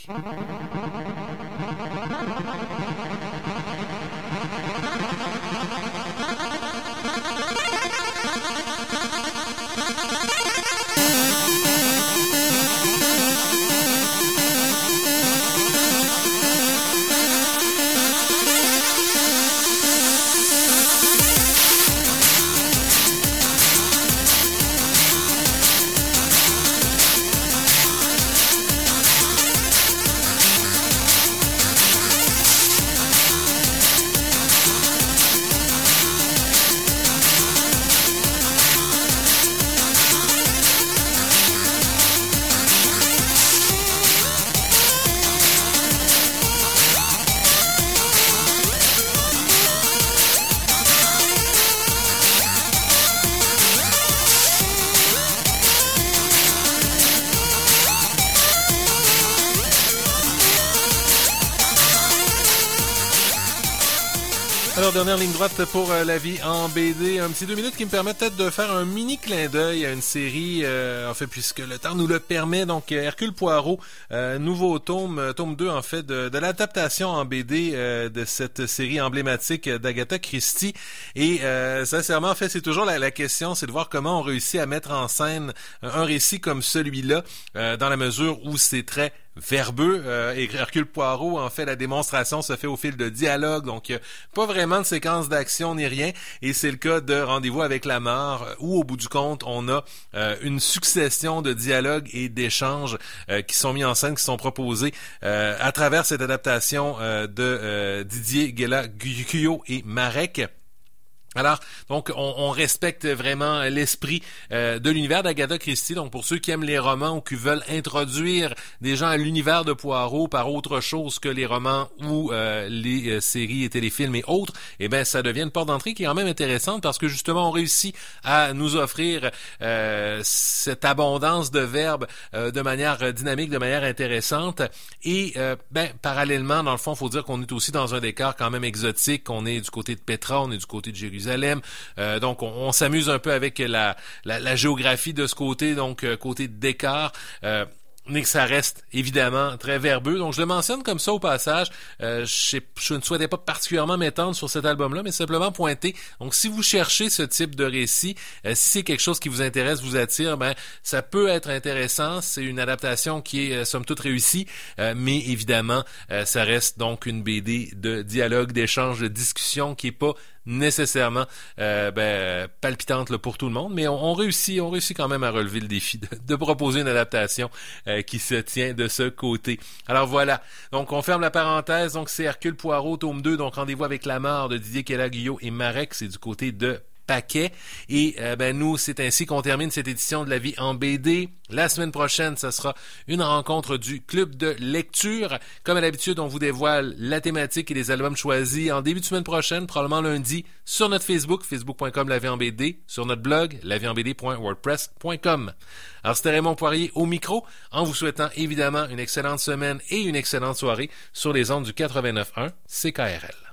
Alors, dernière ligne droite pour euh, la vie en B D. Un petit deux minutes qui me permet peut-être de faire un mini clin d'œil à une série, euh, en fait, puisque le temps nous le permet. Donc, Hercule Poirot, euh, nouveau tome, euh, tome deux, en fait, de, de l'adaptation en B D euh, de cette série emblématique d'Agatha Christie. Et euh, sincèrement, en fait, c'est toujours la, la question, c'est de voir comment on réussit à mettre en scène un récit comme celui-là, euh, dans la mesure où c'est très verbeux, euh, et Hercule Poirot, en fait, la démonstration se fait au fil de dialogue, donc euh, pas vraiment de séquence d'action ni rien, et c'est le cas de Rendez-vous avec la mort, où au bout du compte, on a euh, une succession de dialogues et d'échanges euh, qui sont mis en scène, qui sont proposés euh, à travers cette adaptation euh, de euh, Didier Guéla-Guyot et Marek. Alors, donc, on, on respecte vraiment l'esprit euh, de l'univers d'Agatha Christie. Donc, pour ceux qui aiment les romans ou qui veulent introduire des gens à l'univers de Poirot par autre chose que les romans ou euh, les euh, séries et téléfilms et autres, eh ben, ça devient une porte d'entrée qui est quand même intéressante parce que justement, on réussit à nous offrir euh, cette abondance de verbes euh, de manière dynamique, de manière intéressante. Et, euh, ben, parallèlement, dans le fond, il faut dire qu'on est aussi dans un décor quand même exotique. On est du côté de Petra, on est du côté de Jérusalem. Euh, donc, on, on s'amuse un peu avec la, la, la géographie de ce côté, donc euh, côté de décor. Euh, mais que ça reste évidemment très verbeux. Donc je le mentionne comme ça au passage. Euh, je, je ne souhaitais pas particulièrement m'étendre sur cet album-là, mais simplement pointer. Donc si vous cherchez ce type de récit, euh, si c'est quelque chose qui vous intéresse, vous attire, ben ça peut être intéressant. C'est une adaptation qui est euh, somme toute réussie, euh, mais évidemment, euh, ça reste donc une B D de dialogue, d'échange, de discussion qui est pas nécessairement euh, ben, palpitante là, pour tout le monde, mais on, on réussit on réussit quand même à relever le défi de, de proposer une adaptation euh, qui se tient de ce côté. Alors voilà, donc on ferme la parenthèse, donc c'est Hercule Poirot, tome deux, donc Rendez-vous avec la mort de Didier Guéla-Guyot et Marek, c'est du côté de Paquet. Et euh, ben nous, c'est ainsi qu'on termine cette édition de La Vie en B D. La semaine prochaine, ça sera une rencontre du club de lecture. Comme à l'habitude, on vous dévoile la thématique et les albums choisis en début de semaine prochaine, probablement lundi, sur notre Facebook, facebook point com La Vie en B D, sur notre blog, la vie en b d point wordpress point com. Alors, c'était Raymond Poirier au micro, en vous souhaitant évidemment une excellente semaine et une excellente soirée sur les ondes du quatre-vingt-neuf point un C K R L.